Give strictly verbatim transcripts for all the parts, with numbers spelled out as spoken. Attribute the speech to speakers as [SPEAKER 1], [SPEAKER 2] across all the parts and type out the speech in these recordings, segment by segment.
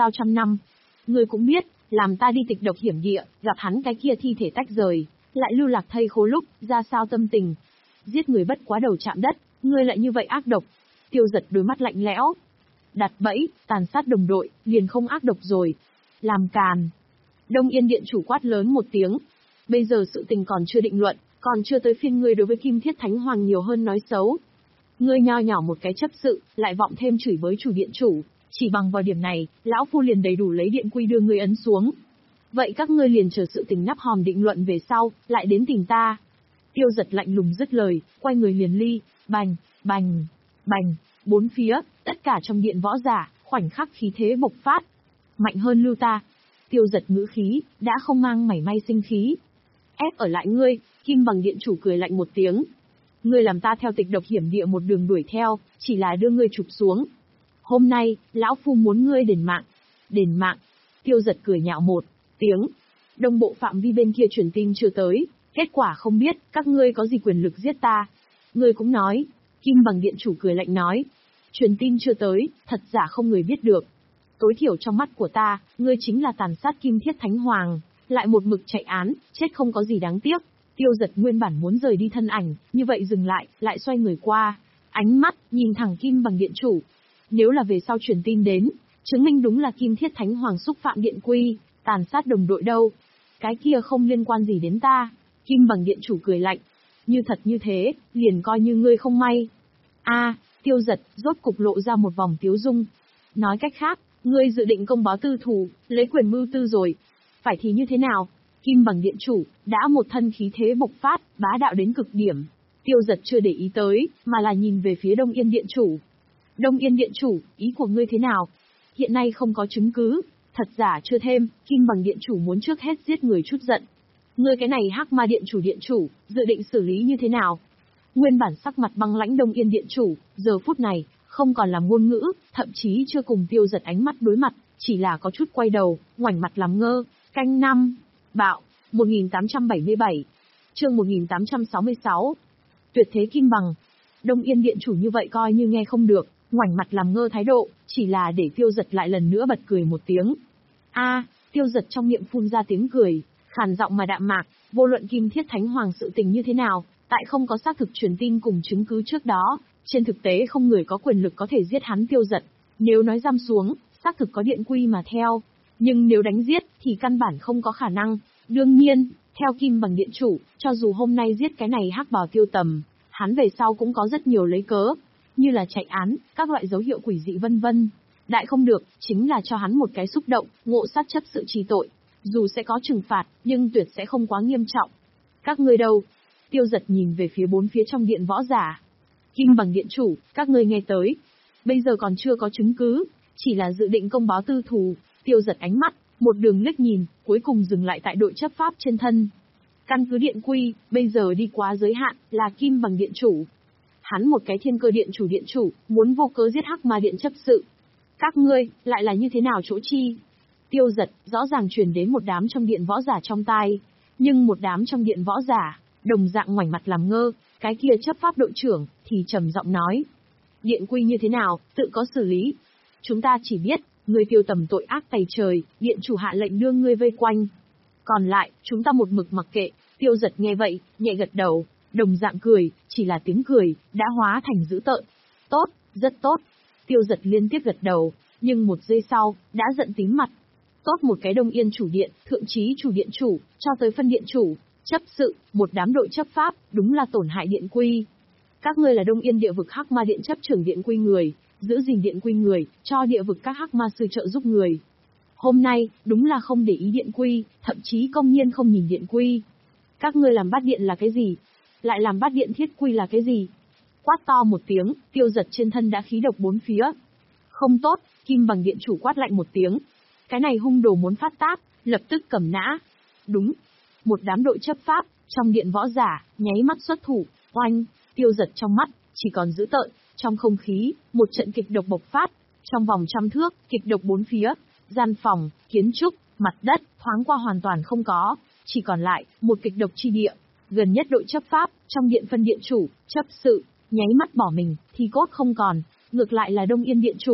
[SPEAKER 1] giao trăm năm. Ngươi cũng biết, làm ta đi tịch độc hiểm địa, gặp hắn cái kia thi thể tách rời, lại lưu lạc thây khô lúc, ra sao tâm tình. Giết người bất quá đầu chạm đất, ngươi lại như vậy ác độc. Tiêu Giật đôi mắt lạnh lẽo. Đặt bẫy, tàn sát đồng đội, liền không ác độc rồi. Làm càn. Đông Yên Điện chủ quát lớn một tiếng. Bây giờ sự tình còn chưa định luận, còn chưa tới phiên ngươi đối với Kim Thiết Thánh Hoàng nhiều hơn nói xấu. Ngươi nho nhỏ một cái chấp sự, lại vọng thêm chửi với chủ điện chủ, chỉ bằng vào điểm này, lão phu liền đầy đủ lấy điện quy đưa ngươi ấn xuống. Vậy các ngươi liền chờ sự tình nắp hòm định luận về sau, lại đến tìm ta. Tiêu Giật lạnh lùng dứt lời, quay người liền ly, bành, bành, bành, bốn phía, tất cả trong điện võ giả, khoảnh khắc khí thế bộc phát. Mạnh hơn lưu ta. Tiêu Giật ngữ khí, đã không mang mảy may sinh khí. Ép ở lại ngươi, Kim Bằng Điện chủ cười lạnh một tiếng. Ngươi làm ta theo tịch độc hiểm địa một đường đuổi theo, chỉ là đưa ngươi chụp xuống. Hôm nay, lão phu muốn ngươi đền mạng. Đền mạng. Tiêu Giật cười nhạo một tiếng. Đông bộ phạm vi bên kia truyền tin chưa tới, kết quả không biết, các ngươi có gì quyền lực giết ta. Ngươi cũng nói. Kim Bằng Điện chủ cười lạnh nói. Truyền tin chưa tới, thật giả không người biết được. Tối thiểu trong mắt của ta, ngươi chính là tàn sát Kim Thiết Thánh Hoàng, lại một mực chạy án, chết không có gì đáng tiếc. Tiêu Giật nguyên bản muốn rời đi thân ảnh, như vậy dừng lại, lại xoay người qua. Ánh mắt, nhìn thẳng Kim Bằng Điện chủ. Nếu là về sau truyền tin đến, chứng minh đúng là Kim Thiết Thánh Hoàng xúc phạm điện quy, tàn sát đồng đội đâu. Cái kia không liên quan gì đến ta. Kim Bằng Điện chủ cười lạnh. Như thật như thế, liền coi như ngươi không may. A, Tiêu Giật, rốt cục lộ ra một vòng tiếu dung. Nói cách khác, ngươi dự định công báo tư thù, lấy quyền mưu tư rồi. Phải thì như thế nào? Kim Bằng Điện chủ, đã một thân khí thế bộc phát, bá đạo đến cực điểm. Tiêu Giật chưa để ý tới, mà là nhìn về phía Đông Yên Điện chủ. Đông Yên Điện chủ, ý của ngươi thế nào? Hiện nay không có chứng cứ, thật giả chưa thêm, Kim Bằng Điện chủ muốn trước hết giết người chút giận. Ngươi cái này Hắc Ma Điện chủ điện chủ, dự định xử lý như thế nào? Nguyên bản sắc mặt băng lãnh Đông Yên Điện chủ, giờ phút này, không còn làm ngôn ngữ, thậm chí chưa cùng Tiêu Giật ánh mắt đối mặt, chỉ là có chút quay đầu, ngoảnh mặt làm ngơ. Canh năm. Bạo. một nghìn tám trăm bảy mươi bảy. Chương một nghìn tám trăm sáu mươi sáu. Tuyệt thế kim bằng. Đông Yên Điện chủ như vậy coi như nghe không được, ngoảnh mặt làm ngơ thái độ, chỉ là để Tiêu Giật lại lần nữa bật cười một tiếng. A, Tiêu Giật trong miệng phun ra tiếng cười, khàn giọng mà đạm mạc, vô luận Kim Thiết Thánh Hoàng sự tình như thế nào, tại không có xác thực truyền tin cùng chứng cứ trước đó, trên thực tế không người có quyền lực có thể giết hắn Tiêu Giật. Nếu nói giam xuống, xác thực có điện quy mà theo, nhưng nếu đánh giết thì căn bản không có khả năng. Đương nhiên, theo Kim Bằng Điện chủ, cho dù hôm nay giết cái này hắc bào Tiêu Tầm, hắn về sau cũng có rất nhiều lấy cớ, như là chạy án, các loại dấu hiệu quỷ dị vân vân. Đại không được, chính là cho hắn một cái xúc động, ngộ sát chấp sự trì tội. Dù sẽ có trừng phạt, nhưng tuyệt sẽ không quá nghiêm trọng. Các ngươi đâu? Tiêu Giật nhìn về phía bốn phía trong điện võ giả. Kim Bằng Điện chủ, các ngươi nghe tới. Bây giờ còn chưa có chứng cứ, chỉ là dự định công báo tư thù. Tiêu Giật ánh mắt, một đường liếc nhìn, cuối cùng dừng lại tại đội chấp pháp trên thân. Căn cứ điện quy, bây giờ đi quá giới hạn, là Kim Bằng Điện chủ. Hắn một cái Thiên Cơ Điện chủ điện chủ, muốn vô cớ giết Hắc Ma Điện chấp sự. Các ngươi, lại là như thế nào chỗ chi? Tiêu Giật, rõ ràng truyền đến một đám trong điện võ giả trong tai. Nhưng một đám trong điện võ giả, đồng dạng ngoảnh mặt làm ngơ, cái kia chấp pháp đội trưởng, thì trầm giọng nói. Điện quy như thế nào, tự có xử lý. Chúng ta chỉ biết, ngươi Tiêu Tầm tội ác tày trời, điện chủ hạ lệnh đưa ngươi vây quanh. Còn lại, chúng ta một mực mặc kệ. Tiêu Giật nghe vậy, nhẹ gật đầu, đồng dạng cười, chỉ là tiếng cười, đã hóa thành dữ tợn. Tốt, rất tốt. Tiêu Giật liên tiếp gật đầu, nhưng một giây sau, đã giận tím mặt. Tốt một cái Đông Yên chủ điện, thượng chí chủ điện chủ, cho tới phân điện chủ, chấp sự, một đám đội chấp pháp, đúng là tổn hại điện quy. Các ngươi là Đông Yên địa vực Hắc Ma Điện chấp trưởng điện quy người, giữ gìn điện quy người, cho địa vực các Hắc Ma sư trợ giúp người. Hôm nay, đúng là không để ý điện quy, thậm chí công nhiên không nhìn điện quy. Các ngươi làm bát điện là cái gì? Lại làm bát điện thiết quy là cái gì? Quát to một tiếng, Tiêu Giật trên thân đã khí độc bốn phía. Không tốt, Kim Bằng Điện chủ quát lạnh một tiếng. Cái này hung đồ muốn phát tác, lập tức cầm nã. Đúng. Một đám đội chấp pháp, trong điện võ giả, nháy mắt xuất thủ, oanh, Tiêu Giật trong mắt, chỉ còn dữ tợn, trong không khí, một trận kịch độc bộc phát, trong vòng trăm thước, kịch độc bốn phía, gian phòng, kiến trúc, mặt đất, thoáng qua hoàn toàn không có, chỉ còn lại, một kịch độc chi địa. Gần nhất đội chấp pháp, trong điện phân điện chủ, chấp sự, nháy mắt bỏ mình, thì cốt không còn, ngược lại là Đông Yên Điện chủ,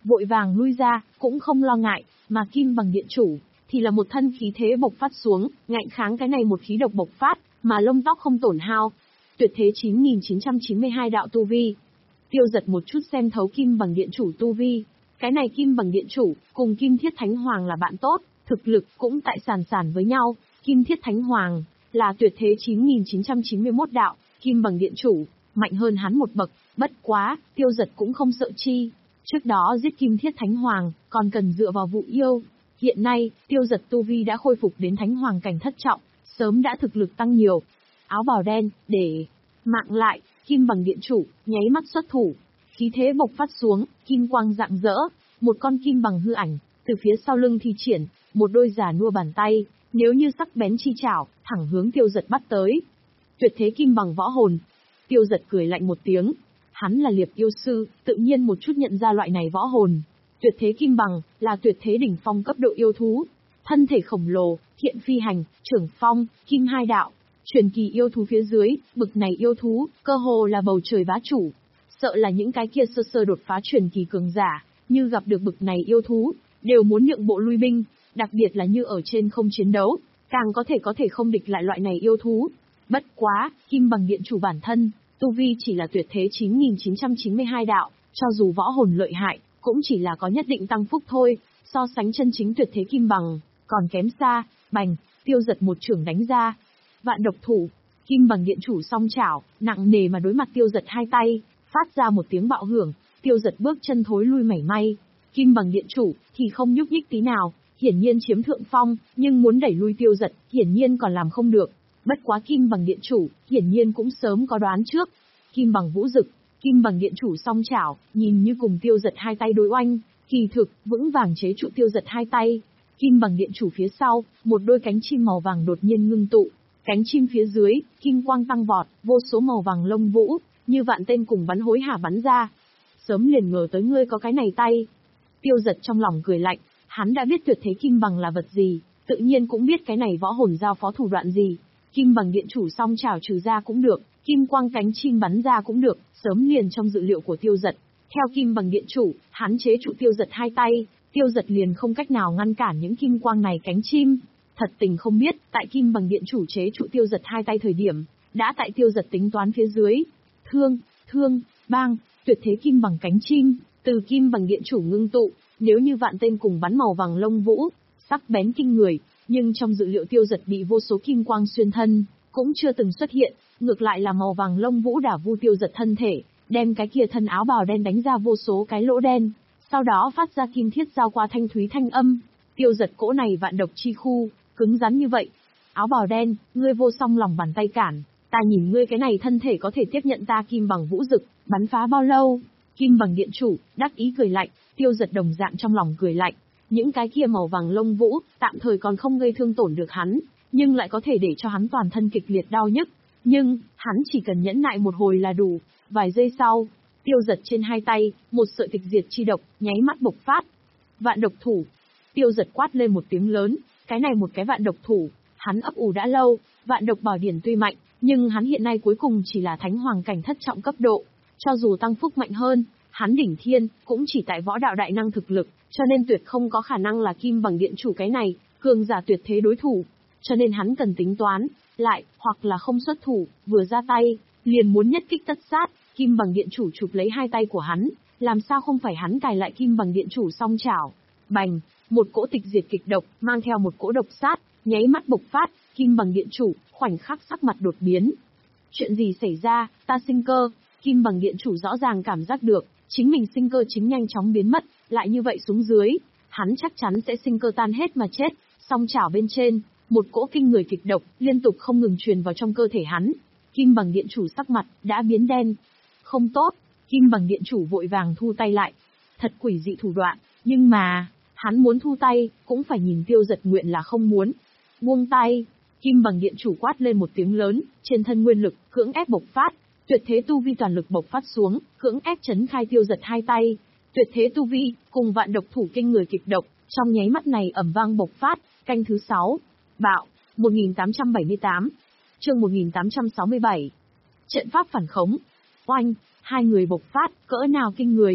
[SPEAKER 1] vội vàng lui ra, cũng không lo ngại, mà Kim Bằng Điện Chủ thì là một thân khí thế bộc phát xuống, ngạnh kháng cái này một khí độc bộc phát, mà lông tóc không tổn hao. Tuyệt thế chín nghìn chín trăm chín mươi hai đạo tu vi. Tiêu Giật một chút xem thấu Kim Bằng Điện Chủ tu vi. Cái này Kim Bằng Điện Chủ, cùng Kim Thiết Thánh Hoàng là bạn tốt, thực lực cũng tại sàn sàn với nhau. Kim Thiết Thánh Hoàng là tuyệt thế chín nghìn chín trăm chín mươi mốt đạo, Kim Bằng Điện Chủ mạnh hơn hắn một bậc, bất quá, Tiêu Giật cũng không sợ chi. Trước đó giết Kim Thiết Thánh Hoàng, còn cần dựa vào vụ yêu. Hiện nay, Tiêu Giật tu vi đã khôi phục đến Thánh Hoàng cảnh thất trọng, sớm đã thực lực tăng nhiều. Áo bào đen, để mạng lại, Kim Bằng Điện Chủ nháy mắt xuất thủ, khí thế bộc phát xuống, kim quang rạng rỡ, một con kim bằng hư ảnh từ phía sau lưng thi triển, một đôi già nua bàn tay, nếu như sắc bén chi chảo, thẳng hướng Tiêu Giật bắt tới. Tuyệt thế kim bằng võ hồn. Tiêu Giật cười lạnh một tiếng, hắn là liệp yêu sư, tự nhiên một chút nhận ra loại này võ hồn. Tuyệt thế kim bằng là tuyệt thế đỉnh phong cấp độ yêu thú, thân thể khổng lồ, thiện phi hành, trưởng phong, kim hai đạo, truyền kỳ yêu thú phía dưới, bực này yêu thú, cơ hồ là bầu trời bá chủ. Sợ là những cái kia sơ sơ đột phá truyền kỳ cường giả, như gặp được bực này yêu thú, đều muốn nhượng bộ lui binh, đặc biệt là như ở trên không chiến đấu, càng có thể có thể không địch lại loại này yêu thú. Bất quá, Kim Bằng Điện Chủ bản thân, tu vi chỉ là tuyệt thế chín nghìn chín trăm chín mươi hai đạo, cho dù võ hồn lợi hại, cũng chỉ là có nhất định tăng phúc thôi, so sánh chân chính tuyệt thế Kim Bằng, còn kém xa. Bành, Tiêu Giật một chưởng đánh ra. Vạn độc thủ, Kim Bằng Điện Chủ song chảo, nặng nề mà đối mặt Tiêu Giật hai tay, phát ra một tiếng bạo hưởng, Tiêu Giật bước chân thối lui mảy may. Kim Bằng Điện Chủ thì không nhúc nhích tí nào, hiển nhiên chiếm thượng phong, nhưng muốn đẩy lui Tiêu Giật, hiển nhiên còn làm không được. Bất quá Kim Bằng Điện Chủ, hiển nhiên cũng sớm có đoán trước. Kim Bằng Vũ Dực, Kim Bằng Điện Chủ song chảo, nhìn như cùng Tiêu Giật hai tay đối oanh, kỳ thực, vững vàng chế trụ Tiêu Giật hai tay. Kim Bằng Điện Chủ phía sau, một đôi cánh chim màu vàng đột nhiên ngưng tụ, cánh chim phía dưới, kim quang tăng vọt, vô số màu vàng lông vũ, như vạn tên cùng bắn hối hả bắn ra. Sớm liền ngờ tới ngươi có cái này tay. Tiêu Giật trong lòng cười lạnh, hắn đã biết tuyệt thế Kim Bằng là vật gì, tự nhiên cũng biết cái này võ hồn giao phó thủ đoạn gì. Kim Bằng Điện Chủ song chảo trừ ra cũng được, kim quang cánh chim bắn ra cũng được, sớm liền trong dự liệu của Tiêu Giật. Theo Kim Bằng Điện Chủ, hắn chế trụ Tiêu Giật hai tay, Tiêu Giật liền không cách nào ngăn cản những kim quang này cánh chim. Thật tình không biết, tại Kim Bằng Điện Chủ chế trụ Tiêu Giật hai tay thời điểm, đã tại Tiêu Giật tính toán phía dưới. Thương, thương, bang, tuyệt thế kim bằng cánh chim, từ Kim Bằng Điện Chủ ngưng tụ, nếu như vạn tên cùng bắn màu vàng lông vũ, sắc bén kinh người, nhưng trong dự liệu Tiêu Giật bị vô số kim quang xuyên thân, cũng chưa từng xuất hiện, ngược lại là màu vàng lông vũ đả vu Tiêu Giật thân thể, đem cái kia thân áo bào đen đánh ra vô số cái lỗ đen, sau đó phát ra kim thiết giao qua thanh thúy thanh âm. Tiêu Giật cỗ này vạn độc chi khu, cứng rắn như vậy. Áo bào đen, ngươi vô song lòng bàn tay cản, ta nhìn ngươi cái này thân thể có thể tiếp nhận ta Kim Bằng Vũ Dực, bắn phá bao lâu? Kim Bằng Điện Chủ, đắc ý cười lạnh, Tiêu Giật đồng dạng trong lòng cười lạnh. Những cái kia màu vàng lông vũ, tạm thời còn không gây thương tổn được hắn, nhưng lại có thể để cho hắn toàn thân kịch liệt đau nhức. Nhưng, hắn chỉ cần nhẫn nại một hồi là đủ. Vài giây sau, Tiêu Giật trên hai tay, một sợi tịch diệt chi độc, nháy mắt bộc phát. Vạn độc thủ. Tiêu Giật quát lên một tiếng lớn, cái này một cái vạn độc thủ, hắn ấp ủ đã lâu, vạn độc bảo điển tuy mạnh, nhưng hắn hiện nay cuối cùng chỉ là Thánh Hoàng cảnh thất trọng cấp độ. Cho dù tăng phúc mạnh hơn, hắn đỉnh thiên, cũng chỉ tại võ đạo đại năng thực lực, cho nên tuyệt không có khả năng là Kim Bằng Điện Chủ cái này, cường giả tuyệt thế đối thủ. Cho nên hắn cần tính toán, lại, hoặc là không xuất thủ, vừa ra tay, liền muốn nhất kích tất sát, Kim Bằng Điện Chủ chụp lấy hai tay của hắn, làm sao không phải hắn cài lại Kim Bằng Điện Chủ song chảo. Bành, một cỗ tịch diệt kịch độc, mang theo một cỗ độc sát, nháy mắt bộc phát, Kim Bằng Điện Chủ, khoảnh khắc sắc mặt đột biến. Chuyện gì xảy ra, ta sinh cơ, Kim Bằng Điện Chủ rõ ràng cảm giác được, chính mình sinh cơ chính nhanh chóng biến mất, lại như vậy xuống dưới, hắn chắc chắn sẽ sinh cơ tan hết mà chết, song chảo bên trên, một cỗ kinh người kịch độc, liên tục không ngừng truyền vào trong cơ thể hắn. Kim Bằng Điện Chủ sắc mặt, đã biến đen. Không tốt, Kim Bằng Điện Chủ vội vàng thu tay lại. Thật quỷ dị thủ đoạn, nhưng mà, hắn muốn thu tay, cũng phải nhìn Tiêu Giật nguyện là không muốn. Buông tay, Kim Bằng Điện Chủ quát lên một tiếng lớn, trên thân nguyên lực, cưỡng ép bộc phát, tuyệt thế tu vi toàn lực bộc phát xuống, cưỡng ép chấn khai Tiêu Giật hai tay. Tuyệt thế tu vi, cùng vạn độc thủ kinh người kịch độc, trong nháy mắt này ầm vang bộc phát, canh thứ sáu. Bạo, một nghìn tám trăm bảy mươi tám. Chương một nghìn tám trăm sáu mươi bảy. Trận pháp phản khống. Oanh, hai người bộc phát, cỡ nào kinh người.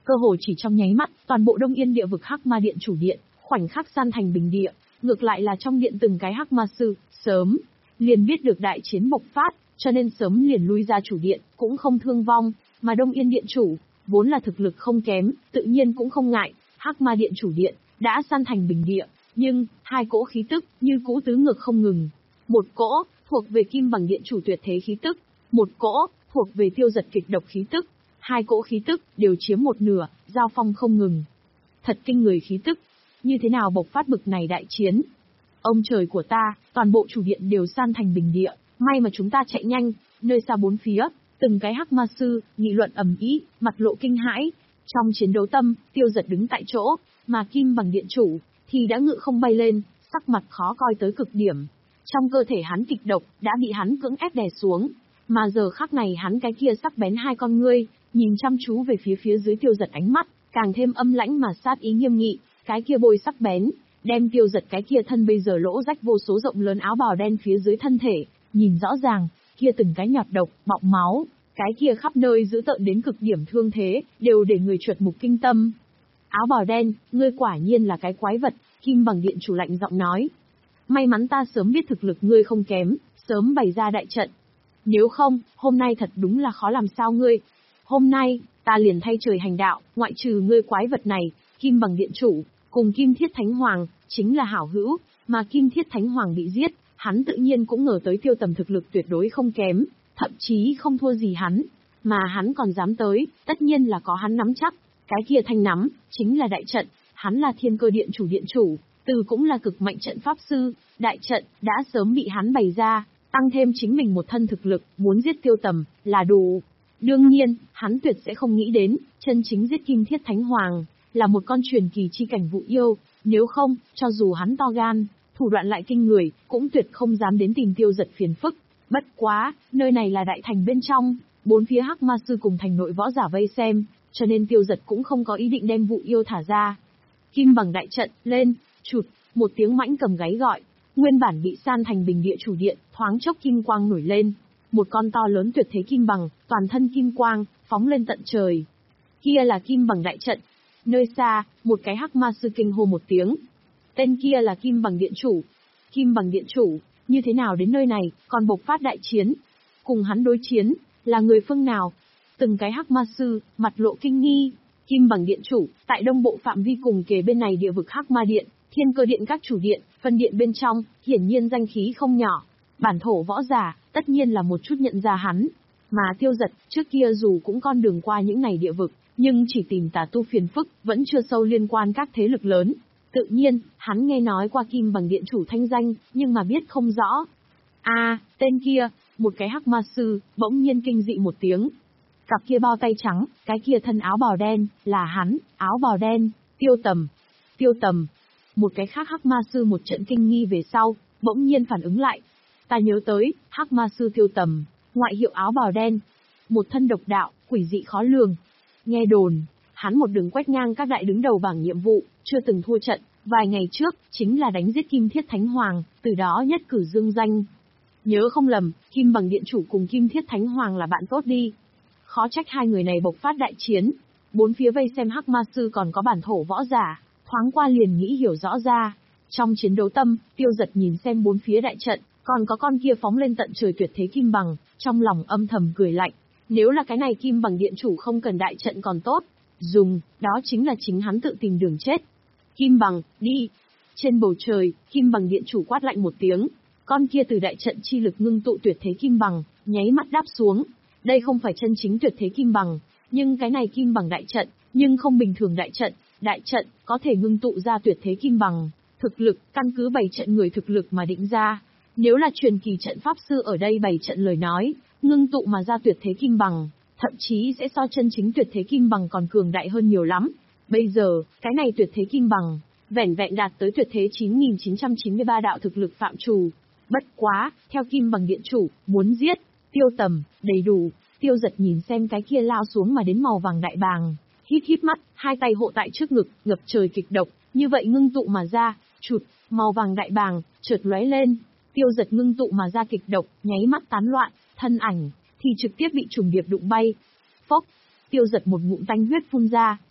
[SPEAKER 1] Cơ hồ chỉ trong nháy mắt, toàn bộ Đông Yên địa vực Hắc Ma Điện chủ điện, khoảnh khắc san thành bình địa, ngược lại là trong điện từng cái Hắc Ma sư, sớm liền biết được đại chiến bộc phát, cho nên sớm liền lui ra chủ điện, cũng không thương vong, mà Đông Yên điện chủ, vốn là thực lực không kém, tự nhiên cũng không ngại, Hắc Ma Điện chủ điện đã san thành bình địa, nhưng hai cỗ khí tức như cũ tứ ngược không ngừng. Một cỗ thuộc về Kim Bằng Điện chủ tuyệt thế khí tức, một cỗ thuộc về Tiêu Giật kịch độc khí tức. Hai cỗ khí tức đều chiếm một nửa, giao phong không ngừng. Thật kinh người khí tức, như thế nào bộc phát bực này đại chiến? Ông trời của ta, toàn bộ chủ điện đều san thành bình địa, may mà chúng ta chạy nhanh, nơi xa bốn phía, từng cái Hắc Ma sư nghị luận ầm ĩ, mặt lộ kinh hãi. Trong chiến đấu tâm, Tiêu Giật đứng tại chỗ, mà Kim Bằng Điện chủ thì đã ngự không bay lên, sắc mặt khó coi tới cực điểm. Trong cơ thể hắn kịch độc đã bị hắn cưỡng ép đè xuống, mà giờ khắc này hắn cái kia sắc bén hai con ngươi, nhìn chăm chú về phía phía dưới Tiêu Giật, ánh mắt càng thêm âm lãnh mà sát ý nghiêm nghị, cái kia bôi sắc bén, đem Tiêu Giật cái kia thân bây giờ lỗ rách vô số rộng lớn áo bào đen phía dưới thân thể, nhìn rõ ràng, kia từng cái nhọt độc, bọng máu, cái kia khắp nơi dữ tợn đến cực điểm thương thế, đều để người chuột mục kinh tâm. Áo bào đen, ngươi quả nhiên là cái quái vật, Kim Bằng Điện chủ lạnh giọng nói. May mắn ta sớm biết thực lực ngươi không kém, sớm bày ra đại trận. Nếu không, hôm nay thật đúng là khó làm sao ngươi. Hôm nay, ta liền thay trời hành đạo, ngoại trừ ngươi quái vật này, Kim Bằng Điện chủ, cùng Kim Thiết Thánh Hoàng, chính là hảo hữu, mà Kim Thiết Thánh Hoàng bị giết, hắn tự nhiên cũng ngờ tới Tiêu Tầm thực lực tuyệt đối không kém, thậm chí không thua gì hắn, mà hắn còn dám tới, tất nhiên là có hắn nắm chắc, cái kia thanh nắm, chính là đại trận, hắn là Thiên Cơ Điện chủ điện chủ, từ cũng là cực mạnh trận pháp sư, đại trận đã sớm bị hắn bày ra, tăng thêm chính mình một thân thực lực, muốn giết Tiêu Tầm là đủ. Đương nhiên, hắn tuyệt sẽ không nghĩ đến, chân chính giết Kim Thiết Thánh Hoàng, là một con truyền kỳ chi cảnh vụ yêu, nếu không, cho dù hắn to gan, thủ đoạn lại kinh người, cũng tuyệt không dám đến tìm Tiêu Giật phiền phức. Bất quá, nơi này là đại thành bên trong, bốn phía Hắc Ma sư cùng thành nội võ giả vây xem, cho nên Tiêu Giật cũng không có ý định đem vụ yêu thả ra. Kim Bằng đại trận, lên, chụt, một tiếng mãnh cầm gáy gọi, nguyên bản bị san thành bình địa chủ điện, thoáng chốc kim quang nổi lên. Một con to lớn tuyệt thế kim bằng, toàn thân kim quang, phóng lên tận trời. Kia là Kim Bằng đại trận. Nơi xa, một cái Hắc Ma sư kinh hô một tiếng. Tên kia là Kim Bằng Điện chủ. Kim Bằng Điện chủ, như thế nào đến nơi này, còn bộc phát đại chiến? Cùng hắn đối chiến, là người phương nào? Từng cái Hắc Ma sư, mặt lộ kinh nghi. Kim Bằng Điện chủ, tại đông bộ phạm vi cùng kề bên này địa vực Hắc Ma Điện, Thiên Cơ Điện các chủ điện, phân điện bên trong, hiển nhiên danh khí không nhỏ. Bản thổ võ giả, tất nhiên là một chút nhận ra hắn. Mà Tiêu Giật, trước kia dù cũng con đường qua những này địa vực, nhưng chỉ tìm tà tu phiền phức, vẫn chưa sâu liên quan các thế lực lớn. Tự nhiên, hắn nghe nói qua Kim Bằng Điện chủ thanh danh, nhưng mà biết không rõ. A, à, tên kia, một cái Hắc Ma sư, bỗng nhiên kinh dị một tiếng. Cặp kia bao tay trắng, cái kia thân áo bào đen, là hắn, áo bào đen, Tiêu Tầm. Tiêu Tầm. Một cái khác Hắc Ma sư một trận kinh nghi về sau, bỗng nhiên phản ứng lại. Ta nhớ tới, Hắc Ma sư Tiêu Tầm, ngoại hiệu áo bào đen. Một thân độc đạo, quỷ dị khó lường. Nghe đồn, hắn một đường quét ngang các đại đứng đầu bảng nhiệm vụ, chưa từng thua trận, vài ngày trước, chính là đánh giết Kim Thiết Thánh Hoàng, từ đó nhất cử dương danh. Nhớ không lầm, Kim Bằng Điện chủ cùng Kim Thiết Thánh Hoàng là bạn tốt đi. Khó trách hai người này bộc phát đại chiến. Bốn phía vây xem Hắc Ma sư còn có bản thổ võ giả, thoáng qua liền nghĩ hiểu rõ ra. Trong chiến đấu tâm, Tiêu Giật nhìn xem bốn phía đại trận, còn có con kia phóng lên tận trời tuyệt thế Kim Bằng, trong lòng âm thầm cười lạnh. Nếu là cái này Kim Bằng Điện chủ không cần đại trận còn tốt, dùng, đó chính là chính hắn tự tìm đường chết. Kim Bằng, đi! Trên bầu trời, Kim Bằng Điện chủ quát lạnh một tiếng, con kia từ đại trận chi lực ngưng tụ tuyệt thế Kim Bằng, nháy mắt đáp xuống. Đây không phải chân chính tuyệt thế Kim Bằng, nhưng cái này Kim Bằng đại trận, nhưng không bình thường đại trận, đại trận có thể ngưng tụ ra tuyệt thế Kim Bằng, thực lực căn cứ bày trận người thực lực mà định ra. Nếu là truyền kỳ trận pháp sư ở đây bày trận lời nói, ngưng tụ mà ra tuyệt thế Kim Bằng, thậm chí sẽ so chân chính tuyệt thế Kim Bằng còn cường đại hơn nhiều lắm. Bây giờ, cái này tuyệt thế Kim Bằng, vẻn vẹn đạt tới tuyệt thế chín nghìn chín trăm chín mươi ba đạo thực lực phạm trù. Bất quá, theo Kim Bằng Điện chủ, muốn giết, Tiêu Tầm, đầy đủ. Tiêu Giật nhìn xem cái kia lao xuống mà đến màu vàng đại bàng, híp híp mắt, hai tay hộ tại trước ngực, ngập trời kịch độc, như vậy ngưng tụ mà ra, chụt, màu vàng đại bàng, chợt lóe lên. Tiêu Giật ngưng tụ mà ra kịch độc, nháy mắt tán loạn, thân ảnh thì trực tiếp bị trùng điệp đụng bay. Phốc, Tiêu Giật một ngụm tanh huyết phun ra,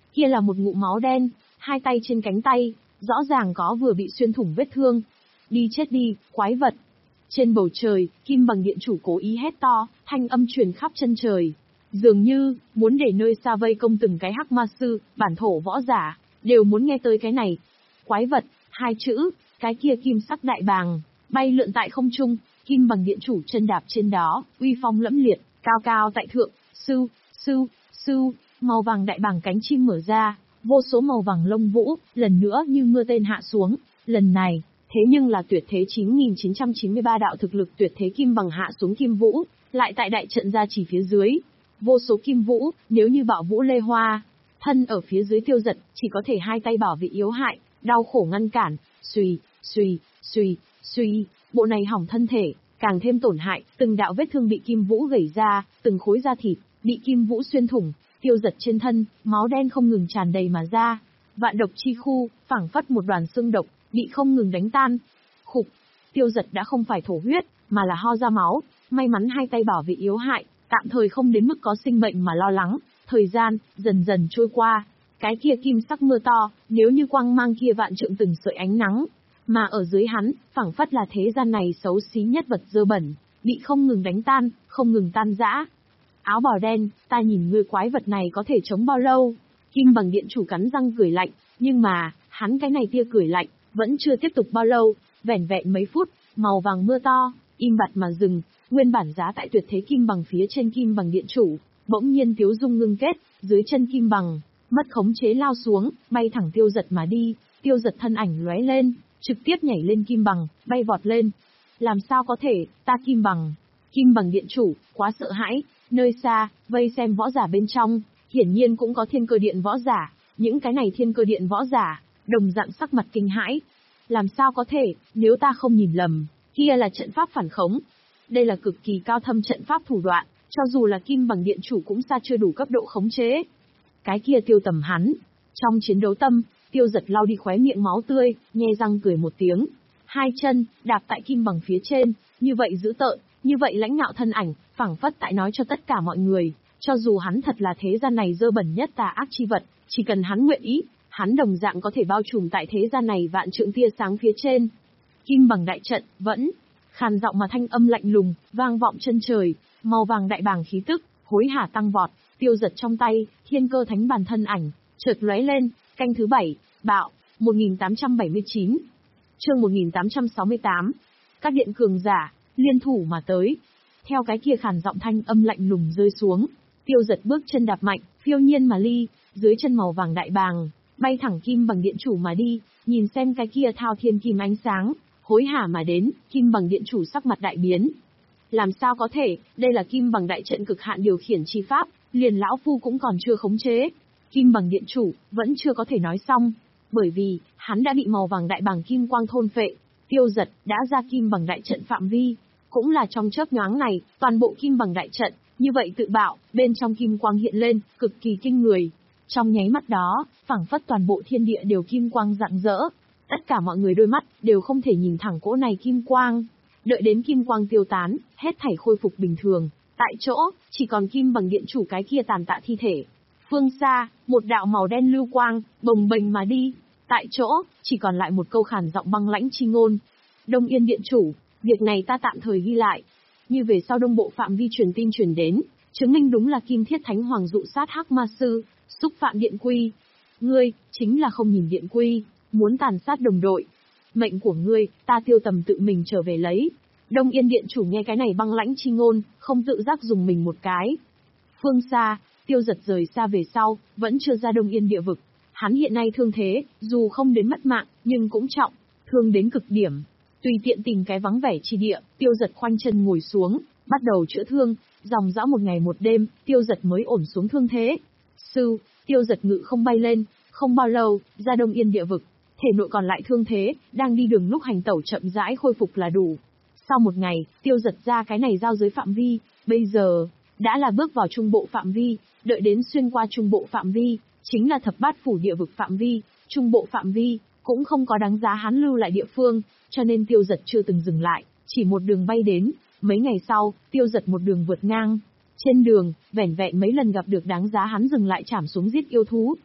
[SPEAKER 1] Kia là một ngụm máu đen, hai tay trên cánh tay, rõ ràng có vừa bị xuyên thủng vết thương. Đi chết đi, quái vật. Trên bầu trời, Kim Bằng Điện Chủ cố ý hét to, thanh âm truyền khắp chân trời. Dường như, muốn để nơi xa vây công từng cái hắc ma sư, bản thổ võ giả, đều muốn nghe tới cái này. Quái vật, hai chữ, cái kia kim sắc đại bàng, bay lượn tại không trung, Kim Bằng Điện Chủ chân đạp trên đó, uy phong lẫm liệt, cao cao tại thượng, sưu, sưu, sưu, màu vàng đại bàng cánh chim mở ra, vô số màu vàng lông vũ, lần nữa như mưa tên hạ xuống, lần này, thế nhưng là tuyệt thế chín nghìn chín trăm chín mươi ba đạo thực lực tuyệt thế kim bằng hạ xuống kim vũ, lại tại đại trận ra chỉ phía dưới. Vô số kim vũ, nếu như bạo vũ lê hoa, thân ở phía dưới Tiêu Dật, chỉ có thể hai tay bảo vệ yếu hại, đau khổ ngăn cản, suy, suy, suy, suy, bộ này hỏng thân thể, càng thêm tổn hại, từng đạo vết thương bị kim vũ gẩy ra, từng khối da thịt, bị kim vũ xuyên thủng, Tiêu Dật trên thân, máu đen không ngừng tràn đầy mà ra. Vạn độc chi khu, phảng phất một đoàn xương độc, bị không ngừng đánh tan. Khục, Tiêu Dật đã không phải thổ huyết, mà là ho ra máu, may mắn hai tay bảo vệ yếu hại, tạm thời không đến mức có sinh mệnh mà lo lắng. Thời gian, dần dần trôi qua, cái kia kim sắc mưa to, nếu như quang mang kia vạn trượng từng sợi ánh nắng, mà ở dưới hắn, phảng phất là thế gian này xấu xí nhất vật dơ bẩn, bị không ngừng đánh tan, không ngừng tan rã. Áo bào đen, ta nhìn ngươi quái vật này có thể chống bao lâu? Kim Bằng Điện Chủ cắn răng cười lạnh, nhưng mà, hắn cái này tia cười lạnh, vẫn chưa tiếp tục bao lâu, vẻn vẹn mấy phút, màu vàng mưa to, im bặt mà dừng, nguyên bản giá tại tuyệt thế kim bằng phía trên Kim Bằng Điện Chủ, bỗng nhiên tiếu dung ngưng kết, dưới chân kim bằng, mất khống chế lao xuống, bay thẳng Tiêu Dật mà đi, Tiêu Dật thân ảnh lóe lên, trực tiếp nhảy lên kim bằng, bay vọt lên. Làm sao có thể, ta kim bằng, Kim Bằng Điện Chủ, quá sợ hãi, nơi xa, vây xem võ giả bên trong, hiển nhiên cũng có thiên cơ điện võ giả, những cái này thiên cơ điện võ giả, đồng dạng sắc mặt kinh hãi. Làm sao có thể, nếu ta không nhìn lầm, kia là trận pháp phản khống. Đây là cực kỳ cao thâm trận pháp thủ đoạn, cho dù là Kim Bằng Điện Chủ cũng xa chưa đủ cấp độ khống chế. Cái kia Tiêu Tầm hắn, trong chiến đấu tâm, Tiêu Dật lau đi khóe miệng máu tươi, nhe răng cười một tiếng. Hai chân, đạp tại kim bằng phía trên, như vậy dữ tợn, như vậy lãnh ngạo thân ảnh, phảng phất tại nói cho tất cả mọi người, cho dù hắn thật là thế gian này dơ bẩn nhất tà ác chi vật, chỉ cần hắn nguyện ý, hắn đồng dạng có thể bao trùm tại thế gian này vạn trượng tia sáng phía trên. Kim bằng đại trận, vẫn, khàn giọng mà thanh âm lạnh lùng, vang vọng chân trời, màu vàng đại bàng khí tức, hối hả tăng vọt, Tiêu Dật trong tay, thiên cơ thánh bàn thân ảnh, chợt lóe lên, canh thứ bảy, bạo, một nghìn tám trăm bảy mươi chín. Chương một nghìn tám trăm sáu mươi tám. Các điện cường giả, liên thủ mà tới. Theo cái kia khàn giọng thanh âm lạnh lùng rơi xuống, Tiêu Dật bước chân đạp mạnh, phiêu nhiên mà ly, dưới chân màu vàng đại bàng, bay thẳng Kim Bằng Điện Chủ mà đi, nhìn xem cái kia thao thiên kim ánh sáng, hối hả mà đến, Kim Bằng Điện Chủ sắc mặt đại biến. Làm sao có thể, đây là Kim Bằng đại trận cực hạn điều khiển chi pháp, liền lão phu cũng còn chưa khống chế. Kim Bằng Điện Chủ, vẫn chưa có thể nói xong, bởi vì, hắn đã bị màu vàng đại bàng kim quang thôn phệ. Tiêu Dật đã ra Kim Bằng đại trận phạm vi, cũng là trong chớp nhoáng này, toàn bộ Kim Bằng đại trận, như vậy tự bạo, bên trong kim quang hiện lên, cực kỳ kinh người. Trong nháy mắt đó, phảng phất toàn bộ thiên địa đều kim quang rạng rỡ, tất cả mọi người đôi mắt đều không thể nhìn thẳng cỗ này kim quang. Đợi đến kim quang tiêu tán, hết thảy khôi phục bình thường, tại chỗ, chỉ còn Kim Bằng Điện Chủ cái kia tàn tạ thi thể. Phương xa, một đạo màu đen lưu quang, bồng bềnh mà đi. Tại chỗ, chỉ còn lại một câu khàn giọng băng lãnh chi ngôn. Đông Yên Điện Chủ, việc này ta tạm thời ghi lại. Như về sau đông bộ phạm vi truyền tin truyền đến, chứng minh đúng là Kim Thiết Thánh Hoàng dụ sát hắc ma sư, xúc phạm điện quy. Ngươi, chính là không nhìn điện quy, muốn tàn sát đồng đội. Mệnh của ngươi, ta Tiêu Tầm tự mình trở về lấy. Đông Yên Điện Chủ nghe cái này băng lãnh chi ngôn, không tự giác dùng mình một cái. Phương xa, Tiêu Dật rời xa về sau, vẫn chưa ra Đông Yên địa vực. Hắn hiện nay thương thế, dù không đến mất mạng, nhưng cũng trọng, thương đến cực điểm. Tùy tiện tìm cái vắng vẻ chi địa, Tiêu Dật khoanh chân ngồi xuống, bắt đầu chữa thương, dòng dã một ngày một đêm, Tiêu Dật mới ổn xuống thương thế. Sư, Tiêu Dật ngự không bay lên, không bao lâu, ra Đông Yên địa vực, thể nội còn lại thương thế, đang đi đường lúc hành tẩu chậm rãi khôi phục là đủ. Sau một ngày, Tiêu Dật ra cái này giao giới phạm vi, bây giờ, đã là bước vào trung bộ phạm vi, đợi đến xuyên qua trung bộ phạm vi, chính là thập bát phủ địa vực phạm vi, trung bộ phạm vi, cũng không có đáng giá hắn lưu lại địa phương, cho nên Tiêu Dật chưa từng dừng lại, chỉ một đường bay đến, mấy ngày sau, Tiêu Dật một đường vượt ngang. Trên đường, vẻn vẹn mấy lần gặp được đáng giá hắn dừng lại chảm xuống giết yêu thú.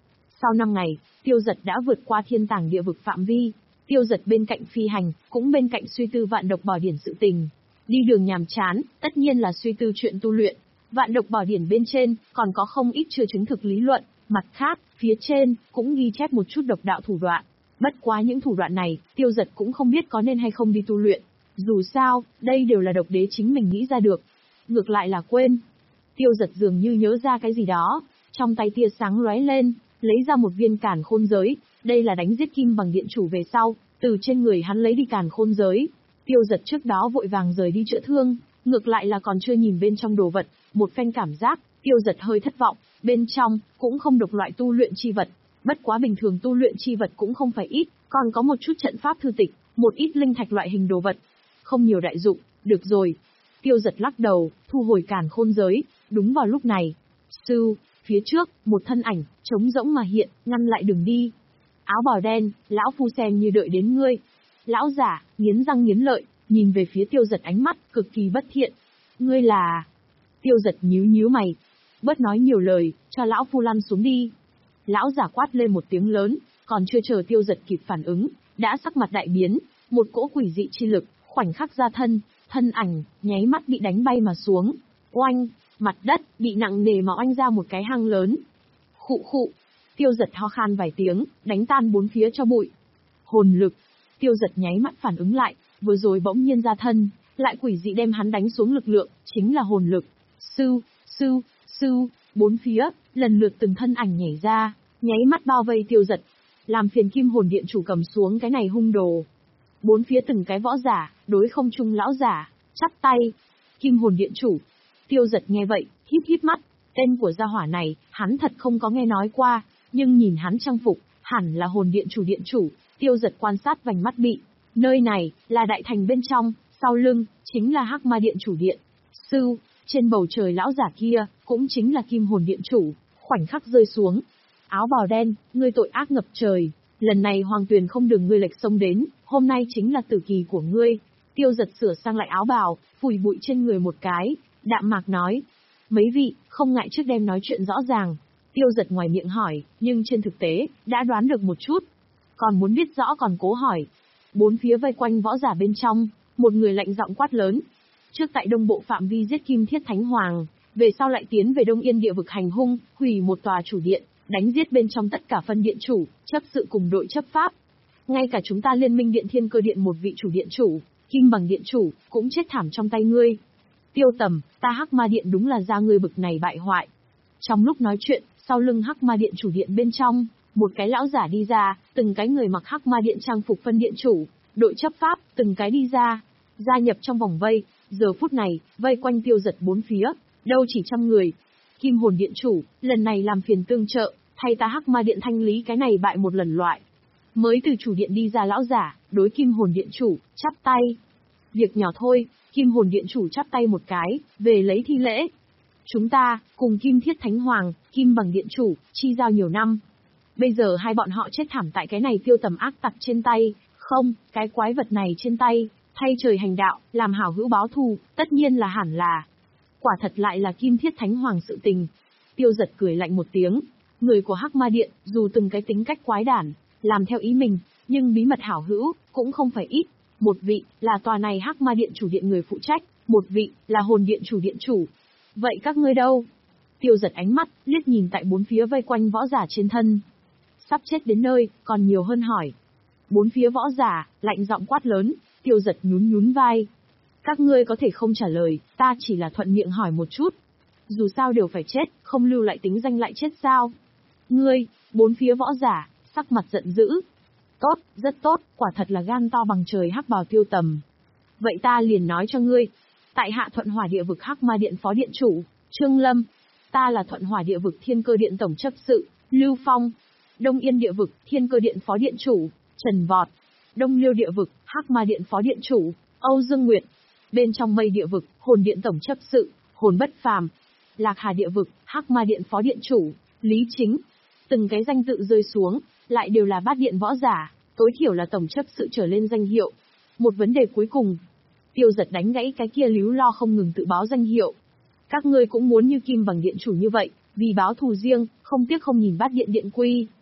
[SPEAKER 1] Sau năm ngày, Tiêu Dật đã vượt qua thiên tàng địa vực phạm vi. Tiêu Dật bên cạnh phi hành, cũng bên cạnh suy tư vạn độc bảo điển sự tình. Đi đường nhàm chán, tất nhiên là suy tư chuyện tu luyện. Vạn độc bảo điển bên trên, còn có không ít chưa chứng thực lý luận. Mặt khác, phía trên, cũng ghi chép một chút độc đạo thủ đoạn. Bất quá những thủ đoạn này, Tiêu Dật cũng không biết có nên hay không đi tu luyện. Dù sao, đây đều là độc đế chính mình nghĩ ra được. Ngược lại là quên. Tiêu Dật dường như nhớ ra cái gì đó. Trong tay tia sáng lóe lên, lấy ra một viên càn khôn giới. Đây là đánh giết Kim Bằng Điện chủ về sau, từ trên người hắn lấy đi càn khôn giới. Tiêu Dật trước đó vội vàng rời đi chữa thương, ngược lại là còn chưa nhìn bên trong đồ vật, một phen cảm giác, Tiêu Dật hơi thất vọng, bên trong, cũng không độc loại tu luyện chi vật. Bất quá bình thường tu luyện chi vật cũng không phải ít, còn có một chút trận pháp thư tịch, một ít linh thạch loại hình đồ vật. Không nhiều đại dụng, được rồi. Tiêu Dật lắc đầu, thu hồi càn khôn giới, đúng vào lúc này. Sư, phía trước, một thân ảnh, trống rỗng mà hiện, ngăn lại đường đi. Áo bào đen, lão phu xem như đợi đến ngươi. Lão giả, nghiến răng nghiến lợi, nhìn về phía Tiêu Dật ánh mắt, cực kỳ bất thiện. Ngươi là... Tiêu Dật nhíu nhíu mày. Bớt nói nhiều lời, cho lão phu lăn xuống đi. Lão giả quát lên một tiếng lớn, còn chưa chờ Tiêu Dật kịp phản ứng, đã sắc mặt đại biến, một cỗ quỷ dị chi lực, khoảnh khắc ra thân, thân ảnh, nháy mắt bị đánh bay mà xuống. Oanh, mặt đất, bị nặng nề mà oanh ra một cái hang lớn. Khụ khụ, Tiêu Dật ho khan vài tiếng, đánh tan bốn phía cho bụi. Hồn lực, Tiêu Dật nháy mắt phản ứng lại, vừa rồi bỗng nhiên ra thân, lại quỷ dị đem hắn đánh xuống lực lượng, chính là hồn lực. Sư, sư, sư, bốn phía, lần lượt từng thân ảnh nhảy ra, nháy mắt bao vây Tiêu Dật. Làm phiền Kim Hồn Điện chủ cầm xuống cái này hung đồ. Bốn phía từng cái võ giả, đối không trung lão giả, chắp tay. Kim Hồn Điện chủ. Tiêu Dật nghe vậy, híp híp mắt, tên của gia hỏa này, hắn thật không có nghe nói qua, nhưng nhìn hắn trang phục, hẳn là Hồn Điện chủ điện chủ. Tiêu Dật quan sát vành mắt bị. Nơi này, là đại thành bên trong, sau lưng, chính là Hắc Ma Điện chủ điện. Sư, trên bầu trời lão giả kia, cũng chính là Kim Hồn Điện chủ, khoảnh khắc rơi xuống. Áo bào đen, ngươi tội ác ngập trời, lần này Hoàng Tuyền không đừng ngươi lệch sông đến, hôm nay chính là tử kỳ của ngươi. Tiêu Dật sửa sang lại áo bào, phủi bụi trên người một cái, đạm mạc nói. Mấy vị, không ngại trước đêm nói chuyện rõ ràng. Tiêu Dật ngoài miệng hỏi, nhưng trên thực tế, đã đoán được một chút. Còn muốn biết rõ còn cố hỏi. Bốn phía vây quanh võ giả bên trong, một người lạnh giọng quát lớn. Trước tại đông bộ phạm vi giết Kim Thiết Thánh Hoàng, về sau lại tiến về Đông Yên địa vực hành hung, hủy một tòa chủ điện, đánh giết bên trong tất cả phân điện chủ, chấp sự cùng đội chấp pháp. Ngay cả chúng ta Liên Minh Điện Thiên Cơ Điện một vị chủ điện chủ, Kim Bằng Điện chủ, cũng chết thảm trong tay ngươi. Tiêu Tầm, ta Hắc Ma Điện đúng là ra ngươi bực này bại hoại. Trong lúc nói chuyện, sau lưng Hắc Ma Điện chủ điện bên trong, một cái lão giả đi ra, từng cái người mặc Hắc Ma Điện trang phục phân điện chủ, đội chấp pháp, từng cái đi ra, gia nhập trong vòng vây. Giờ phút này, vây quanh Tiêu Dật bốn phía, đâu chỉ trăm người. Kim Hồn Điện chủ, lần này làm phiền tương trợ, thay ta Hắc Ma Điện thanh lý cái này bại một lần loại. Mới từ chủ điện đi ra lão giả, đối Kim Hồn Điện chủ, chắp tay. Việc nhỏ thôi, Kim Hồn Điện chủ chắp tay một cái, về lấy thi lễ. Chúng ta, cùng Kim Thiết Thánh Hoàng, Kim Bằng Điện chủ, chi giao nhiều năm. Bây giờ hai bọn họ chết thảm tại cái này Tiêu Tầm ác tặc trên tay, không, cái quái vật này trên tay, thay trời hành đạo, làm hảo hữu báo thù, tất nhiên là hẳn là. Quả thật lại là Kim Thiết Thánh Hoàng sự tình. Tiêu Dật cười lạnh một tiếng, người của Hắc Ma Điện, dù từng cái tính cách quái đản, làm theo ý mình, nhưng bí mật hảo hữu, cũng không phải ít. Một vị, là tòa này Hắc Ma Điện chủ điện người phụ trách, một vị, là Hồn Điện chủ điện chủ. Vậy các ngươi đâu? Tiêu Dật ánh mắt, liếc nhìn tại bốn phía vây quanh võ giả trên thân. Sắp chết đến nơi, còn nhiều hơn hỏi. Bốn phía võ giả, lạnh giọng quát lớn, Tiêu Dật nhún nhún vai. Các ngươi có thể không trả lời, ta chỉ là thuận miệng hỏi một chút. Dù sao đều phải chết, không lưu lại tính danh lại chết sao? Ngươi, bốn phía võ giả, sắc mặt giận dữ. Tốt, rất tốt, quả thật là gan to bằng trời Hắc Bào Tiêu Tầm. Vậy ta liền nói cho ngươi, tại hạ Thuận Hỏa Địa vực Hắc Ma Điện phó điện chủ, Trương Lâm. Ta là Thuận Hỏa Địa vực Thiên Cơ Điện tổng chấp sự, Lưu Phong. Đông Yên Địa vực Thiên Cơ Điện phó điện chủ, Trần Vọt. Đông Liêu Địa vực Hắc Ma Điện phó điện chủ, Âu Dương Nguyệt. Bên trong Mây Địa vực, Hồn Điện tổng chấp sự, Hồn Bất Phàm. Lạc Hà Địa vực, Hắc Ma Điện phó điện chủ, Lý Chính. Từng cái danh tự rơi xuống, lại đều là bát điện võ giả, tối thiểu là tổng chấp sự trở lên danh hiệu. Một vấn đề cuối cùng. Tiêu Dật đánh gãy cái kia líu lo không ngừng tự báo danh hiệu. Các ngươi cũng muốn như Kim Bằng Điện chủ như vậy, vì báo thù riêng, không tiếc không nhìn bát điện điện quy.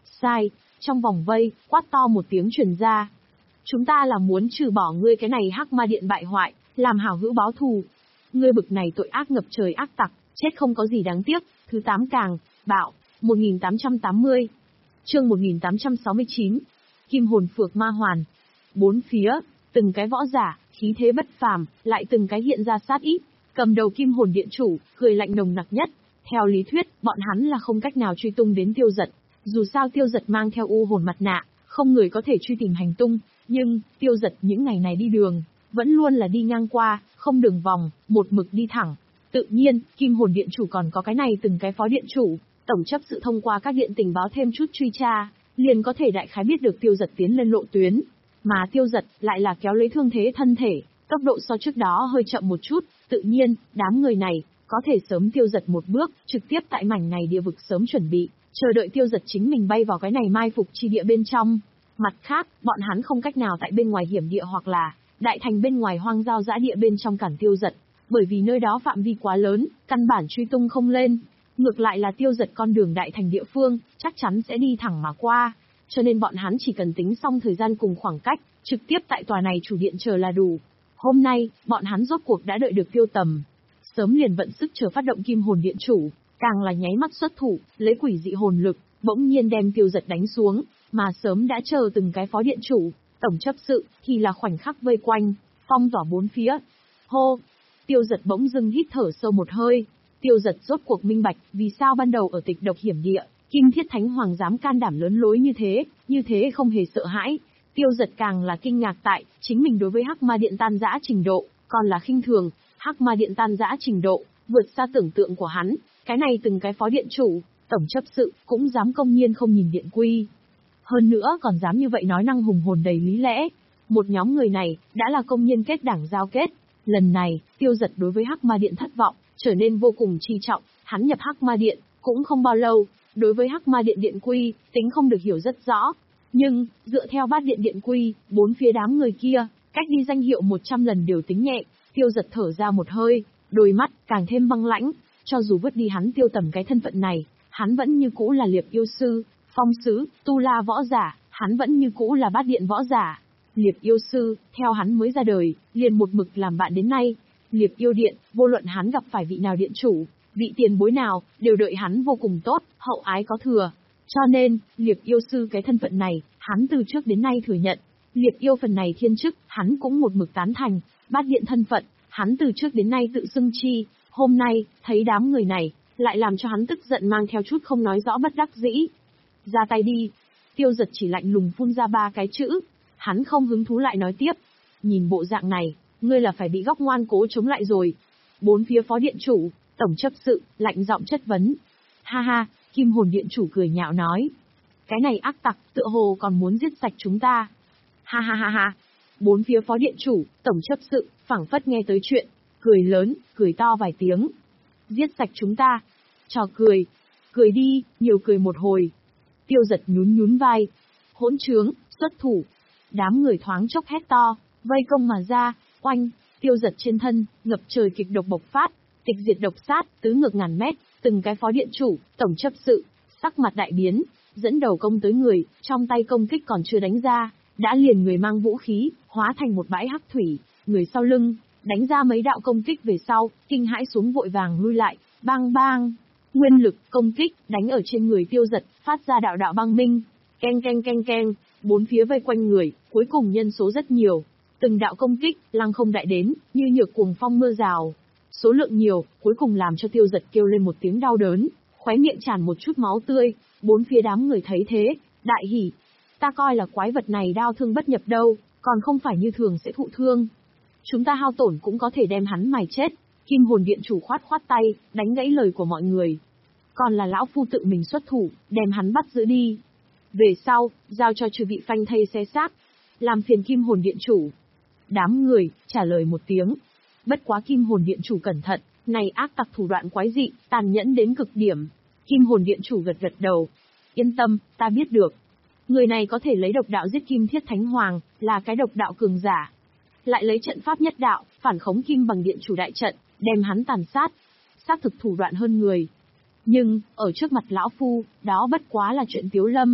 [SPEAKER 1] Sai, trong vòng vây, quát to một tiếng truyền ra. Chúng ta là muốn trừ bỏ ngươi cái này Hắc Ma Điện bại hoại, làm hảo hữu báo thù. Ngươi bực này tội ác ngập trời ác tặc, chết không có gì đáng tiếc. Thứ tám càng, bạo, một nghìn tám trăm tám mươi. Chương một nghìn tám trăm sáu mươi chín. Kim hồn phược ma hoàn. Bốn phía, từng cái võ giả, khí thế bất phàm, lại từng cái hiện ra sát ý. Cầm đầu Kim hồn điện chủ, cười lạnh nồng nặc nhất. Theo lý thuyết, bọn hắn là không cách nào truy tung đến Tiêu Dật. Dù sao Tiêu Dật mang theo u hồn mặt nạ, không người có thể truy tìm hành tung. Nhưng, Tiêu Dật những ngày này đi đường, vẫn luôn là đi ngang qua, không đường vòng, một mực đi thẳng. Tự nhiên, Kim hồn điện chủ còn có cái này từng cái phó điện chủ, tổng chấp sự thông qua các điện tình báo thêm chút truy tra, liền có thể đại khái biết được Tiêu Dật tiến lên lộ tuyến. Mà Tiêu Dật lại là kéo lấy thương thế thân thể, tốc độ so trước đó hơi chậm một chút, tự nhiên, đám người này, có thể sớm Tiêu Dật một bước, trực tiếp tại mảnh này địa vực sớm chuẩn bị, chờ đợi Tiêu Dật chính mình bay vào cái này mai phục chi địa bên trong. Mặt khác, bọn hắn không cách nào tại bên ngoài hiểm địa hoặc là đại thành bên ngoài hoang giao dã địa bên trong cản Tiêu Dật, bởi vì nơi đó phạm vi quá lớn, căn bản truy tung không lên. Ngược lại là Tiêu Dật con đường đại thành địa phương, chắc chắn sẽ đi thẳng mà qua, cho nên bọn hắn chỉ cần tính xong thời gian cùng khoảng cách, trực tiếp tại tòa này chủ điện chờ là đủ. Hôm nay, bọn hắn rốt cuộc đã đợi được Tiêu Tầm. Sớm liền vận sức chờ phát động Kim hồn điện chủ, càng là nháy mắt xuất thủ, lấy quỷ dị hồn lực, bỗng nhiên đem Tiêu Dật đánh xuống, mà sớm đã chờ từng cái phó điện chủ, tổng chấp sự, thì là khoảnh khắc vây quanh, phong tỏa bốn phía. Hô! Tiêu Dật bỗng dưng hít thở sâu một hơi. Tiêu Dật rốt cuộc minh bạch, vì sao ban đầu ở tịch độc hiểm địa, Kim Thiết Thánh Hoàng dám can đảm lớn lối như thế, như thế không hề sợ hãi. Tiêu Dật càng là kinh ngạc tại, chính mình đối với Hắc Ma Điện tan rã trình độ, còn là khinh thường, Hắc Ma Điện tan rã trình độ, vượt xa tưởng tượng của hắn, cái này từng cái phó điện chủ, tổng chấp sự, cũng dám công nhiên không nhìn điện quy. Hơn nữa còn dám như vậy nói năng hùng hồn đầy lý lẽ. Một nhóm người này, đã là công nhân kết đảng giao kết. Lần này, Tiêu Dật đối với Hắc Ma Điện thất vọng, trở nên vô cùng chi trọng, hắn nhập Hắc Ma Điện, cũng không bao lâu, đối với Hắc Ma Điện điện quy, tính không được hiểu rất rõ. Nhưng, dựa theo bát điện điện quy, bốn phía đám người kia, cách đi danh hiệu một trăm lần đều tính nhẹ. Tiêu Dật thở ra một hơi, đôi mắt càng thêm băng lãnh, cho dù vứt đi hắn Tiêu Tầm cái thân phận này, hắn vẫn như cũ là Liệp Yêu Sư, Phong Sứ, Tu La võ giả, hắn vẫn như cũ là bát điện võ giả. Liệp Yêu Sư, theo hắn mới ra đời, liền một mực làm bạn đến nay. Liệp Yêu Điện, vô luận hắn gặp phải vị nào điện chủ, vị tiền bối nào, đều đợi hắn vô cùng tốt, hậu ái có thừa. Cho nên, Liệp Yêu Sư cái thân phận này, hắn từ trước đến nay thừa nhận. Liệp Yêu phần này thiên chức, hắn cũng một mực tán thành. Bát điện thân phận, hắn từ trước đến nay tự xưng chi. Hôm nay, thấy đám người này, lại làm cho hắn tức giận mang theo chút không nói rõ bất đắc dĩ. Ra tay đi. Tiêu Dật chỉ lạnh lùng phun ra ba cái chữ. Hắn không hứng thú lại nói tiếp. Nhìn bộ dạng này, ngươi là phải bị góc ngoan cố chống lại rồi. Bốn phía phó điện chủ, tổng chấp sự, lạnh giọng chất vấn. Ha ha, Kim hồn điện chủ cười nhạo nói. Cái này ác tặc, tựa hồ còn muốn giết sạch chúng ta. Ha ha ha ha. Bốn phía phó điện chủ, tổng chấp sự, phảng phất nghe tới chuyện, cười lớn, cười to vài tiếng. Giết sạch chúng ta. Trò cười. Cười đi, nhiều cười một hồi. Tiêu Dật nhún nhún vai. Hỗn trướng, xuất thủ. Đám người thoáng chốc hét to, vây công mà ra, oanh, Tiêu Dật trên thân, ngập trời kịch độc bộc phát, tịch diệt độc sát, tứ ngược ngàn mét, từng cái phó điện chủ, tổng chấp sự, sắc mặt đại biến, dẫn đầu công tới người, trong tay công kích còn chưa đánh ra, đã liền người mang vũ khí, hóa thành một bãi hắc thủy, người sau lưng, đánh ra mấy đạo công kích về sau, kinh hãi xuống vội vàng lui lại, bang bang, nguyên lực, công kích, đánh ở trên người Tiêu Dật, phát ra đạo đạo băng minh, keng keng keng keng. Bốn phía vây quanh người, cuối cùng nhân số rất nhiều. Từng đạo công kích, lăng không đại đến, như nhược cuồng phong mưa rào. Số lượng nhiều, cuối cùng làm cho Tiêu Dật kêu lên một tiếng đau đớn, khóe miệng tràn một chút máu tươi. Bốn phía đám người thấy thế, đại hỉ. Ta coi là quái vật này đau thương bất nhập đâu, còn không phải như thường sẽ thụ thương. Chúng ta hao tổn cũng có thể đem hắn mài chết. Kim hồn điện chủ khoát khoát tay, đánh gãy lời của mọi người. Còn là lão phu tự mình xuất thủ, đem hắn bắt giữ đi. Về sau, giao cho chư vị phanh thây xé xác, làm phiền Kim hồn điện chủ. Đám người, trả lời một tiếng. Bất quá Kim hồn điện chủ cẩn thận, này ác tặc thủ đoạn quái dị, tàn nhẫn đến cực điểm. Kim hồn điện chủ gật gật đầu. Yên tâm, ta biết được. Người này có thể lấy độc đạo giết Kim Thiết Thánh Hoàng, là cái độc đạo cường giả. Lại lấy trận pháp nhất đạo, phản khống Kim bằng điện chủ đại trận, đem hắn tàn sát. Xác thực thủ đoạn hơn người. Nhưng, ở trước mặt lão phu, đó bất quá là chuyện tiếu lâm.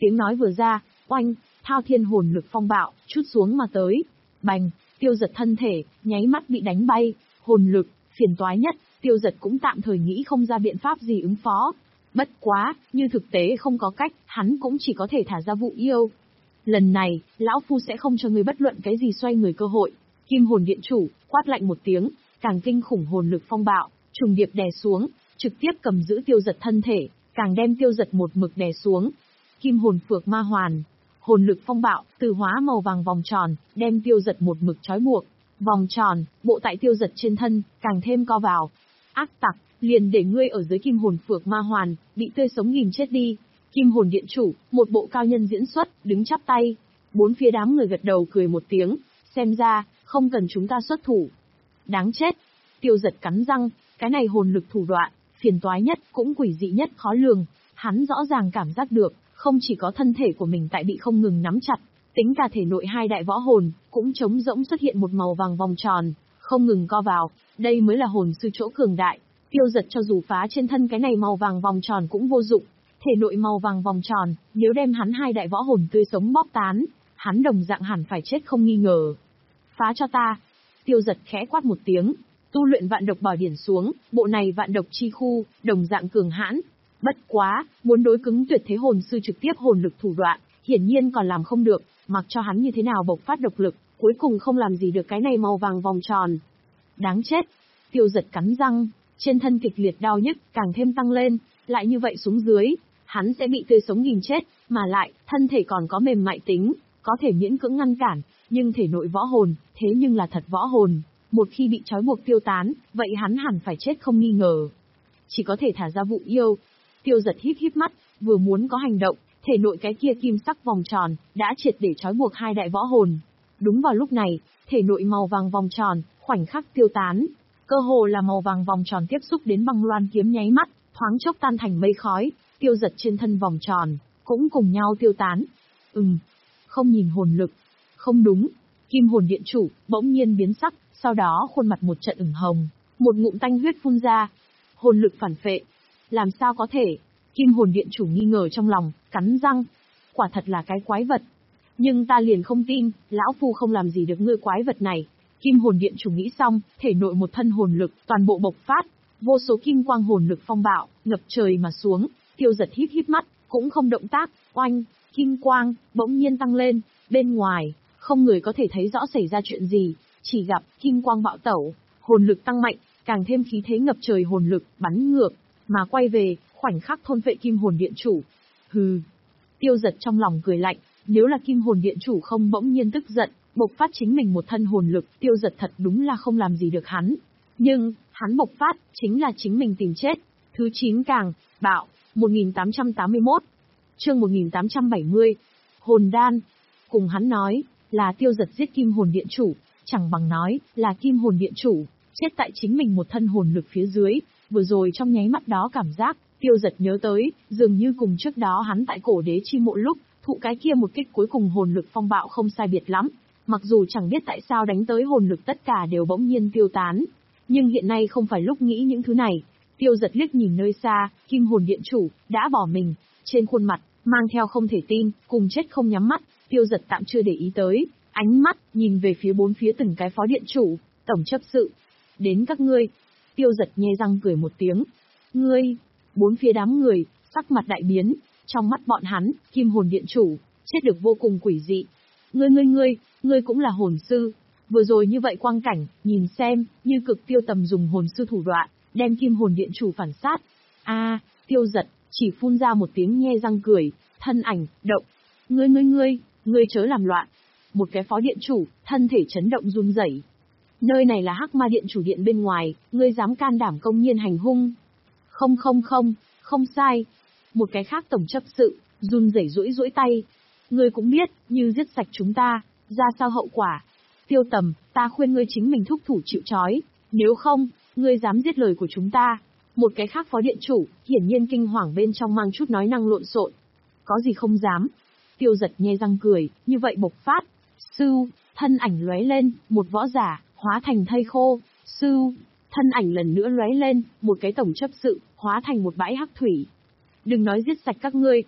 [SPEAKER 1] Tiếng nói vừa ra, oanh, thao thiên hồn lực phong bạo, chút xuống mà tới. Bành, Tiêu Giật thân thể, nháy mắt bị đánh bay, hồn lực, phiền toái nhất, Tiêu Giật cũng tạm thời nghĩ không ra biện pháp gì ứng phó. Bất quá, như thực tế không có cách, hắn cũng chỉ có thể thả ra vụ yêu. Lần này, lão phu sẽ không cho ngươi bất luận cái gì xoay người cơ hội. Kim hồn điện chủ, quát lạnh một tiếng, càng kinh khủng hồn lực phong bạo, trùng điệp đè xuống, trực tiếp cầm giữ Tiêu Giật thân thể, càng đem Tiêu Giật một mực đè xuống. Kim hồn phược ma hoàn, hồn lực phong bạo, từ hóa màu vàng vòng tròn, đem Tiêu Giật một mực trói buộc. Vòng tròn, bộ tại Tiêu Giật trên thân, càng thêm co vào. Ác tặc, liền để ngươi ở dưới kim hồn phược ma hoàn, bị tươi sống ghim chết đi. Kim hồn điện chủ, một bộ cao nhân diễn xuất, đứng chắp tay. Bốn phía đám người gật đầu cười một tiếng, xem ra, không cần chúng ta xuất thủ. Đáng chết. Tiêu Giật cắn răng, cái này hồn lực thủ đoạn, phiền toái nhất, cũng quỷ dị nhất khó lường. Hắn rõ ràng cảm giác được, không chỉ có thân thể của mình tại bị không ngừng nắm chặt, tính cả thể nội hai đại võ hồn, cũng trống rỗng xuất hiện một màu vàng vòng tròn, không ngừng co vào, đây mới là hồn sư chỗ cường đại. Tiêu Giật cho dù phá trên thân cái này màu vàng vòng tròn cũng vô dụng, thể nội màu vàng vòng tròn, nếu đem hắn hai đại võ hồn tươi sống bóp tán, hắn đồng dạng hẳn phải chết không nghi ngờ. Phá cho ta. Tiêu Giật khẽ quát một tiếng, tu luyện vạn độc bảo điển xuống, bộ này vạn độc chi khu, đồng dạng cường hãn. Bất quá, muốn đối cứng tuyệt thế hồn sư trực tiếp hồn lực thủ đoạn, hiển nhiên còn làm không được, mặc cho hắn như thế nào bộc phát độc lực, cuối cùng không làm gì được cái này màu vàng vòng tròn. Đáng chết. Tiêu Giật cắn răng, trên thân kịch liệt đau nhức càng thêm tăng lên, lại như vậy xuống dưới, hắn sẽ bị tươi sống ghim chết, mà lại, thân thể còn có mềm mại tính, có thể miễn cưỡng ngăn cản, nhưng thể nội võ hồn, thế nhưng là thật võ hồn, một khi bị trói buộc tiêu tán, vậy hắn hẳn phải chết không nghi ngờ. Chỉ có thể thả ra vụ yêu. Tiêu Giật híp híp mắt, vừa muốn có hành động, thể nội cái kia kim sắc vòng tròn, đã triệt để trói buộc hai đại võ hồn. Đúng vào lúc này, thể nội màu vàng vòng tròn, khoảnh khắc tiêu tán. Cơ hồ là màu vàng vòng tròn tiếp xúc đến băng loan kiếm nháy mắt, thoáng chốc tan thành mây khói, Tiêu Giật trên thân vòng tròn, cũng cùng nhau tiêu tán. Ừm, không nhìn hồn lực. Không đúng, kim hồn điện chủ, bỗng nhiên biến sắc, sau đó khuôn mặt một trận ửng hồng, một ngụm tanh huyết phun ra. Hồn lực phản phệ. Làm sao có thể? Kim hồn điện chủ nghi ngờ trong lòng, cắn răng. Quả thật là cái quái vật. Nhưng ta liền không tin, lão phu không làm gì được ngươi quái vật này. Kim hồn điện chủ nghĩ xong, thể nội một thân hồn lực, toàn bộ bộc phát. Vô số kim quang hồn lực phong bạo, ngập trời mà xuống. Tiêu Giật híp híp mắt, cũng không động tác, oanh, kim quang, bỗng nhiên tăng lên. Bên ngoài, không người có thể thấy rõ xảy ra chuyện gì, chỉ gặp kim quang bạo tẩu, hồn lực tăng mạnh, càng thêm khí thế ngập trời hồn lực, bắn ngược, mà quay về, khoảnh khắc thôn vệ kim hồn điện chủ. Hừ. Tiêu Giật trong lòng cười lạnh, nếu là kim hồn điện chủ không bỗng nhiên tức giận, bộc phát chính mình một thân hồn lực, Tiêu Giật thật đúng là không làm gì được hắn. Nhưng, hắn bộc phát, chính là chính mình tìm chết. Thứ chín càng, bạo, một nghìn tám trăm tám mươi mốt. Chương một nghìn tám trăm bảy mươi. Hồn đan. Cùng hắn nói, là Tiêu Giật giết kim hồn điện chủ, chẳng bằng nói, là kim hồn điện chủ, chết tại chính mình một thân hồn lực phía dưới. Vừa rồi trong nháy mắt đó cảm giác, Tiêu Giật nhớ tới, dường như cùng trước đó hắn tại cổ đế chi mộ lúc, thụ cái kia một kích cuối cùng hồn lực phong bạo không sai biệt lắm. Mặc dù chẳng biết tại sao đánh tới hồn lực tất cả đều bỗng nhiên tiêu tán. Nhưng hiện nay không phải lúc nghĩ những thứ này. Tiêu Giật liếc nhìn nơi xa, kim hồn điện chủ, đã bỏ mình. Trên khuôn mặt, mang theo không thể tin, cùng chết không nhắm mắt. Tiêu Giật tạm chưa để ý tới, ánh mắt, nhìn về phía bốn phía từng cái phó điện chủ, tổng chấp sự. Đến các ngươi. Tiêu Giật nhe răng cười một tiếng. Ngươi. Bốn phía đám người, sắc mặt đại biến. Trong mắt bọn hắn, kim hồn điện chủ, chết được vô cùng quỷ dị. Ngươi ngươi ngươi, ngươi cũng là hồn sư. Vừa rồi như vậy quang cảnh, nhìn xem, như cực tiêu tầm dùng hồn sư thủ đoạn, đem kim hồn điện chủ phản sát. A, à, Tiêu Giật, chỉ phun ra một tiếng nhe răng cười, thân ảnh, động. Ngươi ngươi ngươi, ngươi chớ làm loạn. Một cái phó điện chủ, thân thể chấn động run rẩy. Nơi này là Hắc Ma Điện chủ điện bên ngoài, ngươi dám can đảm công nhiên hành hung. Không không không, không sai. Một cái khác tổng chấp sự, run rẩy duỗi duỗi tay. Ngươi cũng biết, như giết sạch chúng ta, ra sao hậu quả. Tiêu Tầm, ta khuyên ngươi chính mình thúc thủ chịu trói, nếu không, ngươi dám giết lời của chúng ta. Một cái khác phó điện chủ, hiển nhiên kinh hoàng bên trong mang chút nói năng lộn xộn. Có gì không dám. Tiêu Giật nhe răng cười, như vậy bộc phát. Sưu, thân ảnh lóe lên, một võ giả, hóa thành thây khô. Sưu, thân ảnh lần nữa lóe lên, một cái tổng chấp sự, hóa thành một bãi hắc thủy. Đừng nói giết sạch các ngươi.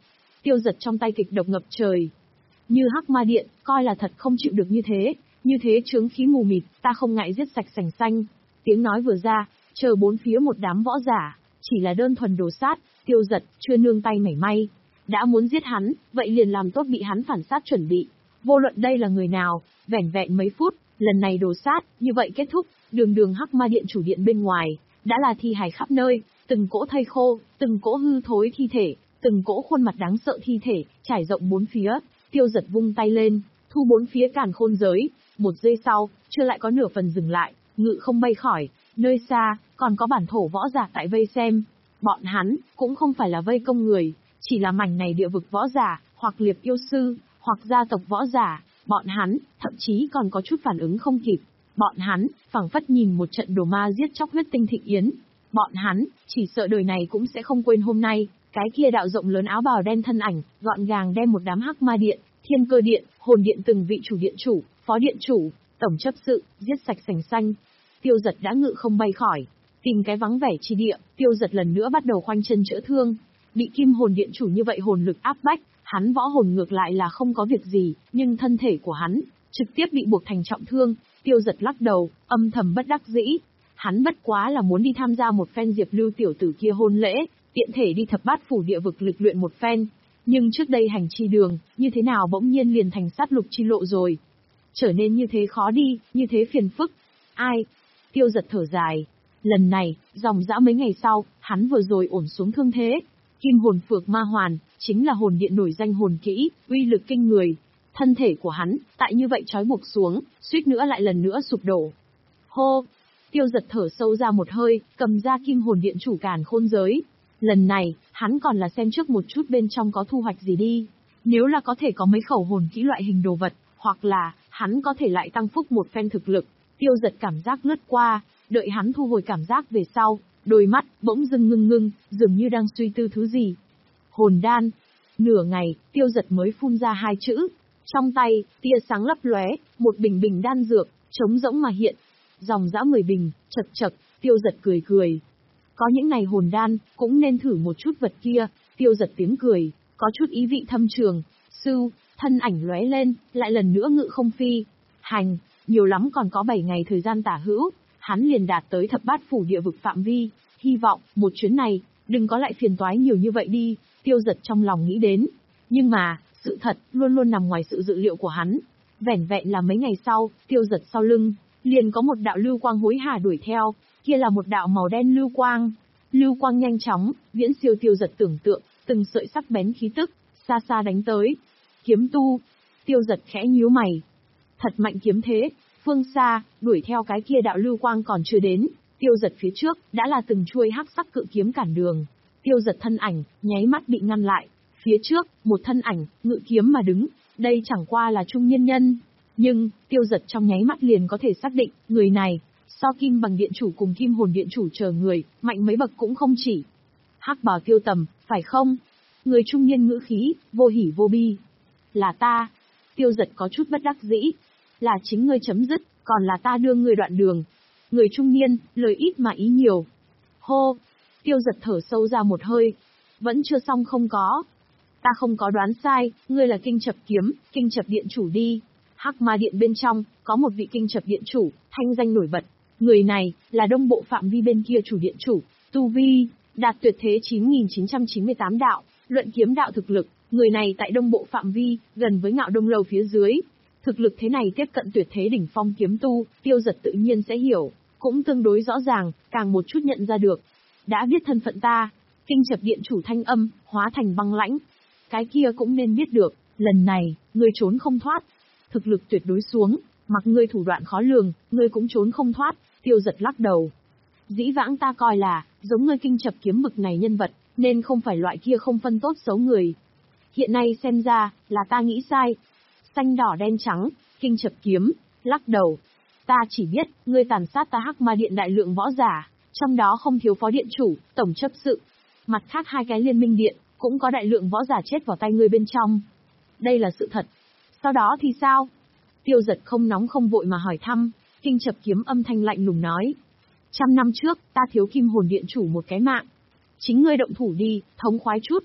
[SPEAKER 1] Tiêu Giật trong tay kịch độc ngập trời. Như Hắc Ma Điện, coi là thật không chịu được như thế, như thế chướng khí mù mịt, ta không ngại giết sạch sành xanh. Tiếng nói vừa ra, chờ bốn phía một đám võ giả, chỉ là đơn thuần đồ sát, Tiêu Giật chưa nương tay mảy may. Đã muốn giết hắn, vậy liền làm tốt bị hắn phản sát chuẩn bị. Vô luận đây là người nào, vẻn vẹn mấy phút, lần này đồ sát, như vậy kết thúc, đường đường Hắc Ma Điện chủ điện bên ngoài, đã là thi hài khắp nơi, từng cỗ thây khô, từng cỗ hư thối thi thể, từng cỗ khuôn mặt đáng sợ thi thể, trải rộng bốn phía. Tiêu Giật vung tay lên, thu bốn phía càn khôn giới, một giây sau, chưa lại có nửa phần dừng lại, ngự không bay khỏi, nơi xa, còn có bản thổ võ giả tại vây xem. Bọn hắn, cũng không phải là vây công người, chỉ là mảnh này địa vực võ giả, hoặc liệp yêu sư, hoặc gia tộc võ giả, bọn hắn, thậm chí còn có chút phản ứng không kịp. Bọn hắn, phảng phất nhìn một trận đồ ma giết chóc huyết tinh thịnh yến. Bọn hắn, chỉ sợ đời này cũng sẽ không quên hôm nay, cái kia đạo rộng lớn áo bào đen thân ảnh, gọn gàng đem một đám Hắc Ma Điện, Thiên Cơ Điện, Hồn Điện từng vị chủ điện chủ, phó điện chủ, tổng chấp sự, giết sạch sành xanh. Tiêu Giật đã ngự không bay khỏi, tìm cái vắng vẻ chi địa, Tiêu Giật lần nữa bắt đầu khoanh chân chữa thương. Bị Kim Hồn Điện chủ như vậy hồn lực áp bách, hắn võ hồn ngược lại là không có việc gì, nhưng thân thể của hắn trực tiếp bị buộc thành trọng thương. Tiêu Giật lắc đầu, âm thầm bất đắc dĩ. Hắn bất quá là muốn đi tham gia một phen Diệp Lưu tiểu tử kia hôn lễ, tiện thể đi thập bát phủ địa vực lịch luyện một phen. Nhưng trước đây hành chi đường, như thế nào bỗng nhiên liền thành sát lục chi lộ rồi. Trở nên như thế khó đi, như thế phiền phức. Ai? Tiêu Giật thở dài. Lần này, dòng dã mấy ngày sau, hắn vừa rồi ổn xuống thương thế. Kim hồn phược ma hoàn, chính là hồn điện nổi danh hồn kỹ, uy lực kinh người. Thân thể của hắn, tại như vậy trói buộc xuống, suýt nữa lại lần nữa sụp đổ. Hô! Tiêu Giật thở sâu ra một hơi, cầm ra kim hồn điện chủ càn khôn giới. Lần này, hắn còn là xem trước một chút bên trong có thu hoạch gì đi. Nếu là có thể có mấy khẩu hồn kỹ loại hình đồ vật, hoặc là, hắn có thể lại tăng phúc một phen thực lực. Tiêu Giật cảm giác lướt qua, đợi hắn thu hồi cảm giác về sau, đôi mắt, bỗng dưng ngưng ngưng, dường như đang suy tư thứ gì. Hồn đan. Nửa ngày, Tiêu Giật mới phun ra hai chữ. Trong tay, tia sáng lấp lóe, một bình bình đan dược, trống rỗng mà hiện. Dòng dã mười bình, chật chật, Tiêu Giật cười cười. Có những này hồn đan, cũng nên thử một chút vật kia. Tiêu Giật tiếng cười, có chút ý vị thâm trường. Sưu, thân ảnh lóe lên, lại lần nữa ngự không phi. Hành, nhiều lắm còn có bảy ngày thời gian tả hữu, hắn liền đạt tới thập bát phủ địa vực phạm vi. Hy vọng, một chuyến này, đừng có lại phiền toái nhiều như vậy đi, Tiêu Giật trong lòng nghĩ đến. Nhưng mà, sự thật, luôn luôn nằm ngoài sự dự liệu của hắn. Vẻn vẹn là mấy ngày sau, Tiêu Giật sau lưng, liền có một đạo lưu quang hối hả đuổi theo, kia là một đạo màu đen lưu quang. Lưu quang nhanh chóng, viễn siêu Tiêu Giật tưởng tượng, từng sợi sắc bén khí tức, xa xa đánh tới. Kiếm tu. Tiêu Giật khẽ nhíu mày. Thật mạnh kiếm thế, phương xa, đuổi theo cái kia đạo lưu quang còn chưa đến, Tiêu Giật phía trước, đã là từng chuôi hắc sắc cự kiếm cản đường. Tiêu Giật thân ảnh, nháy mắt bị ngăn lại. Phía trước, một thân ảnh, ngự kiếm mà đứng, đây chẳng qua là trung nhân nhân. Nhưng, Tiêu Giật trong nháy mắt liền có thể xác định, người này, so Kim Bằng Điện chủ cùng Kim Hồn Điện chủ chờ người, mạnh mấy bậc cũng không chỉ. Hắc bào Tiêu Tầm, phải không? Người trung niên ngữ khí, vô hỉ vô bi. Là ta. Tiêu Giật có chút bất đắc dĩ. Là chính ngươi chấm dứt, còn là ta đưa ngươi đoạn đường. Người trung niên, lời ít mà ý nhiều. Hô! Tiêu Giật thở sâu ra một hơi. Vẫn chưa xong không có. Ta không có đoán sai, ngươi là Kinh Chập Kiếm, Kinh Chập Điện chủ đi. Hắc Ma Điện bên trong, có một vị Kinh Chập Điện chủ, thanh danh nổi bật. Người này, là đông bộ phạm vi bên kia chủ điện chủ, tu vi, đạt tuyệt thế chín nghìn chín trăm chín mươi tám đạo, luận kiếm đạo thực lực. Người này tại đông bộ phạm vi, gần với Ngạo Đông Lâu phía dưới. Thực lực thế này tiếp cận tuyệt thế đỉnh phong kiếm tu, Tiêu Giật tự nhiên sẽ hiểu, cũng tương đối rõ ràng, càng một chút nhận ra được. Đã biết thân phận ta, Kinh Chập Điện chủ thanh âm, hóa thành băng lãnh. Cái kia cũng nên biết được, lần này, ngươi trốn không thoát. Thực lực tuyệt đối xuống, mặc ngươi thủ đoạn khó lường, ngươi cũng trốn không thoát, Tiêu Giật lắc đầu. Dĩ vãng ta coi là, giống ngươi Kinh Chập Kiếm bực này nhân vật, nên không phải loại kia không phân tốt xấu người. Hiện nay xem ra, là ta nghĩ sai. Xanh đỏ đen trắng, Kinh Chập Kiếm, lắc đầu. Ta chỉ biết, ngươi tàn sát ta Hắc Ma Điện đại lượng võ giả, trong đó không thiếu phó điện chủ, tổng chấp sự. Mặt khác hai cái liên minh điện, cũng có đại lượng võ giả chết vào tay ngươi bên trong. Đây là sự thật. Sau đó thì sao? Tiêu Giật không nóng không vội mà hỏi thăm, Kinh Chập Kiếm âm thanh lạnh lùng nói. Trăm năm trước, ta thiếu Kim Hồn Điện chủ một cái mạng. Chính ngươi động thủ đi, thống khoái chút.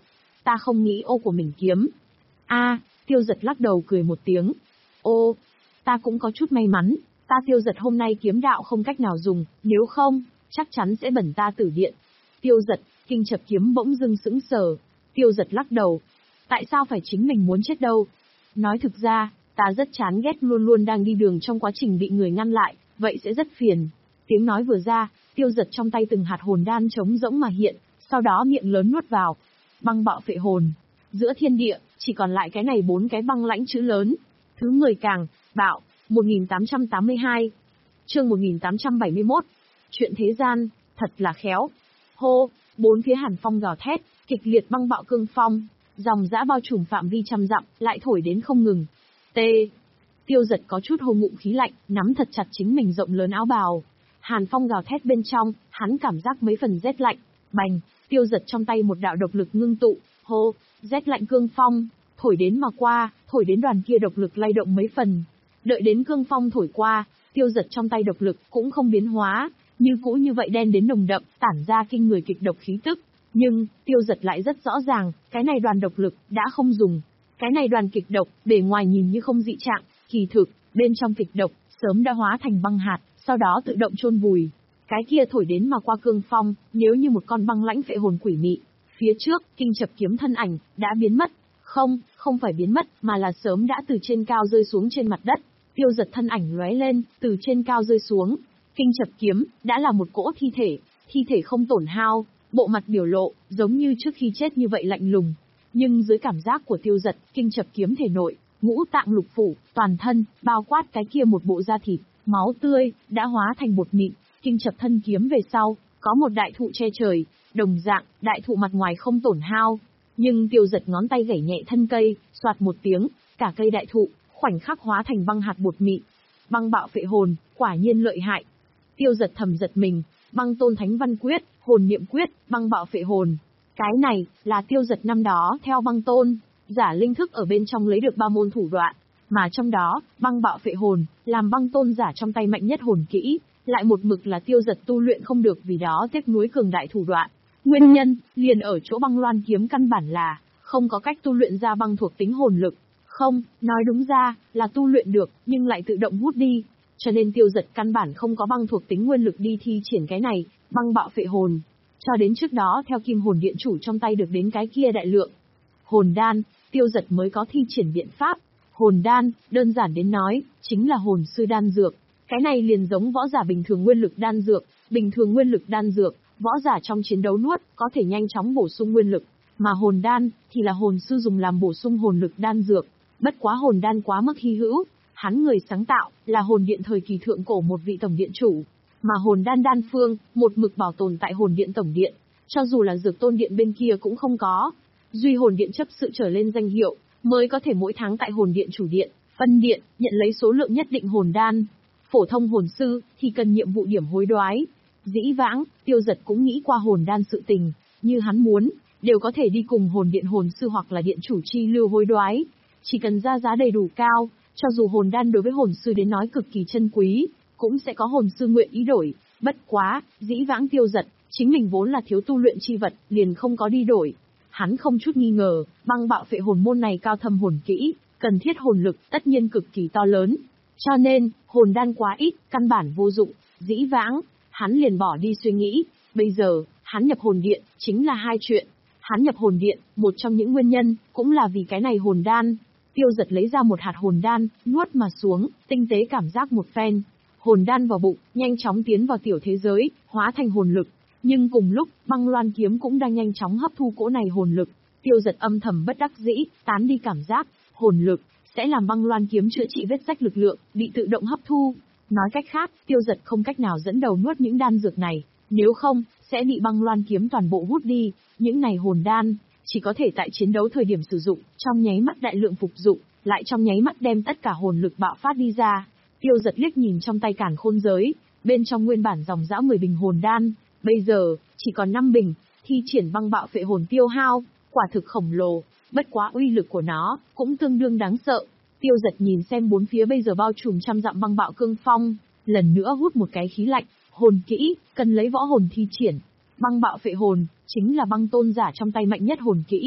[SPEAKER 1] ta không nghĩ ô của mình kiếm. A, Tiêu Giật lắc đầu cười một tiếng. Ô, ta cũng có chút may mắn, ta Tiêu Giật hôm nay kiếm đạo không cách nào dùng, nếu không, chắc chắn sẽ bẩn ta tử điện. Tiêu Giật, Kinh Chập Kiếm bỗng dưng sững sờ. Tiêu Giật lắc đầu. Tại sao phải chính mình muốn chết đâu? Nói thực ra, ta rất chán ghét luôn luôn đang đi đường trong quá trình bị người ngăn lại, vậy sẽ rất phiền. Tiếng nói vừa ra, Tiêu Giật trong tay từng hạt hồn đan trống rỗng mà hiện, sau đó miệng lớn nuốt vào. Băng bạo phệ hồn. Giữa thiên địa, chỉ còn lại cái này bốn cái băng lãnh chữ lớn. Thứ mười càng, bạo, một nghìn tám trăm tám mươi hai. Chương một nghìn tám trăm bảy mươi mốt. Chuyện thế gian, thật là khéo. Hô, bốn phía hàn phong gào thét, kịch liệt băng bạo cương phong, dòng dã bao trùm phạm vi trăm dặm, lại thổi đến không ngừng. T. Tiêu Giật có chút hô ngụm khí lạnh, nắm thật chặt chính mình rộng lớn áo bào. Hàn phong gào thét bên trong, hắn cảm giác mấy phần rét lạnh. Bành, Tiêu Giật trong tay một đạo độc lực ngưng tụ, hô, rét lạnh cương phong, thổi đến mà qua, thổi đến đoàn kia độc lực lay động mấy phần. Đợi đến cương phong thổi qua, Tiêu Giật trong tay độc lực cũng không biến hóa, như cũ như vậy đen đến nồng đậm, tản ra kinh người kịch độc khí tức. Nhưng, Tiêu Giật lại rất rõ ràng, cái này đoàn độc lực đã không dùng. Cái này đoàn kịch độc, bề ngoài nhìn như không dị trạng, kỳ thực, bên trong kịch độc, sớm đã hóa thành băng hạt, sau đó tự động chôn vùi. Cái kia thổi đến mà qua cương phong, nếu như một con băng lãnh phệ hồn quỷ mị. Phía trước, Kinh Chập Kiếm thân ảnh, đã biến mất. Không, không phải biến mất, mà là sớm đã từ trên cao rơi xuống trên mặt đất. Tiêu Giật thân ảnh lóe lên, từ trên cao rơi xuống. Kinh Chập Kiếm, đã là một cỗ thi thể, thi thể không tổn hao, bộ mặt biểu lộ, giống như trước khi chết như vậy lạnh lùng. Nhưng dưới cảm giác của Tiêu Giật, Kinh Chập Kiếm thể nội, ngũ tạng lục phủ, toàn thân, bao quát cái kia một bộ da thịt, máu tươi, đã hóa thành bột mịn. Kinh Chập thân kiếm về sau, có một đại thụ che trời, đồng dạng, đại thụ mặt ngoài không tổn hao. Nhưng Tiêu Giật ngón tay gảy nhẹ thân cây, xoạt một tiếng, cả cây đại thụ, khoảnh khắc hóa thành băng hạt bột mịn. Băng bạo phệ hồn, quả nhiên lợi hại. Tiêu Giật thầm giật mình, băng tôn thánh văn quyết, hồn niệm quyết, băng bạo phệ hồn. Cái này, là Tiêu Giật năm đó theo băng tôn, giả linh thức ở bên trong lấy được ba môn thủ đoạn. Mà trong đó, băng bạo phệ hồn, làm băng tôn giả trong tay mạnh nhất hồn kỹ, lại một mực là Tiêu Giật tu luyện không được vì đó tiếc nuối cường đại thủ đoạn. Nguyên nhân, liền ở chỗ băng loan kiếm căn bản là, không có cách tu luyện ra băng thuộc tính hồn lực. Không, nói đúng ra, là tu luyện được, nhưng lại tự động hút đi. Cho nên Tiêu Giật căn bản không có băng thuộc tính nguyên lực đi thi triển cái này, băng bạo phệ hồn. Cho đến trước đó theo Kim Hồn Điện chủ trong tay được đến cái kia đại lượng hồn đan, Tiêu Giật mới có thi triển biện pháp. Hồn đan, đơn giản đến nói, chính là hồn sư đan dược. Cái này liền giống võ giả bình thường nguyên lực đan dược, bình thường nguyên lực đan dược, võ giả trong chiến đấu nuốt, có thể nhanh chóng bổ sung nguyên lực, mà hồn đan, thì là hồn sư dùng làm bổ sung hồn lực đan dược. Bất quá hồn đan quá mức hy hữu, hắn người sáng tạo, là hồn điện thời kỳ thượng cổ một vị tổng điện chủ, mà hồn đan đan phương, một mực bảo tồn tại hồn điện tổng điện, cho dù là dược tôn điện bên kia cũng không có. Duy hồn điện chấp sự trở lên danh hiệu, mới có thể mỗi tháng tại hồn điện chủ điện, phân điện, nhận lấy số lượng nhất định hồn đan. Phổ thông hồn sư, thì cần nhiệm vụ điểm hối đoái. Dĩ vãng, Tiêu Giật cũng nghĩ qua hồn đan sự tình, như hắn muốn, đều có thể đi cùng hồn điện hồn sư hoặc là điện chủ chi lưu hối đoái. Chỉ cần ra giá đầy đủ cao, cho dù hồn đan đối với hồn sư đến nói cực kỳ chân quý, cũng sẽ có hồn sư nguyện ý đổi. Bất quá, dĩ vãng Tiêu Giật, chính mình vốn là thiếu tu luyện chi vật, liền không có đi đổi. Hắn không chút nghi ngờ, băng bạo phệ hồn môn này cao thâm hồn kỹ, cần thiết hồn lực tất nhiên cực kỳ to lớn. Cho nên, hồn đan quá ít, căn bản vô dụng. Dĩ vãng, hắn liền bỏ đi suy nghĩ. Bây giờ, hắn nhập hồn điện, chính là hai chuyện. Hắn nhập hồn điện, một trong những nguyên nhân, cũng là vì cái này hồn đan. Tiêu Giật lấy ra một hạt hồn đan, nuốt mà xuống, tinh tế cảm giác một phen. Hồn đan vào bụng, nhanh chóng tiến vào tiểu thế giới, hóa thành hồn lực. Nhưng cùng lúc, băng loan kiếm cũng đang nhanh chóng hấp thu cỗ này hồn lực. Tiêu Giật âm thầm bất đắc dĩ, tán đi cảm giác, hồn lực, sẽ làm băng loan kiếm chữa trị vết rách lực lượng, bị tự động hấp thu. Nói cách khác, Tiêu Giật không cách nào dẫn đầu nuốt những đan dược này, nếu không, sẽ bị băng loan kiếm toàn bộ hút đi. Những này hồn đan, chỉ có thể tại chiến đấu thời điểm sử dụng, trong nháy mắt đại lượng phục dụng, lại trong nháy mắt đem tất cả hồn lực bạo phát đi ra. Tiêu Giật liếc nhìn trong tay càn khôn giới, bên trong nguyên bản dòng dã mười bình hồn đan, bây giờ, chỉ còn năm bình, thi triển băng bạo phệ hồn tiêu hao, quả thực khổng lồ, bất quá uy lực của nó, cũng tương đương đáng sợ. Tiêu Giật nhìn xem bốn phía bây giờ bao trùm trăm dặm băng bạo cương phong, lần nữa hút một cái khí lạnh, hồn kỹ, cần lấy võ hồn thi triển. Băng bạo phệ hồn, chính là băng tôn giả trong tay mạnh nhất hồn kỹ.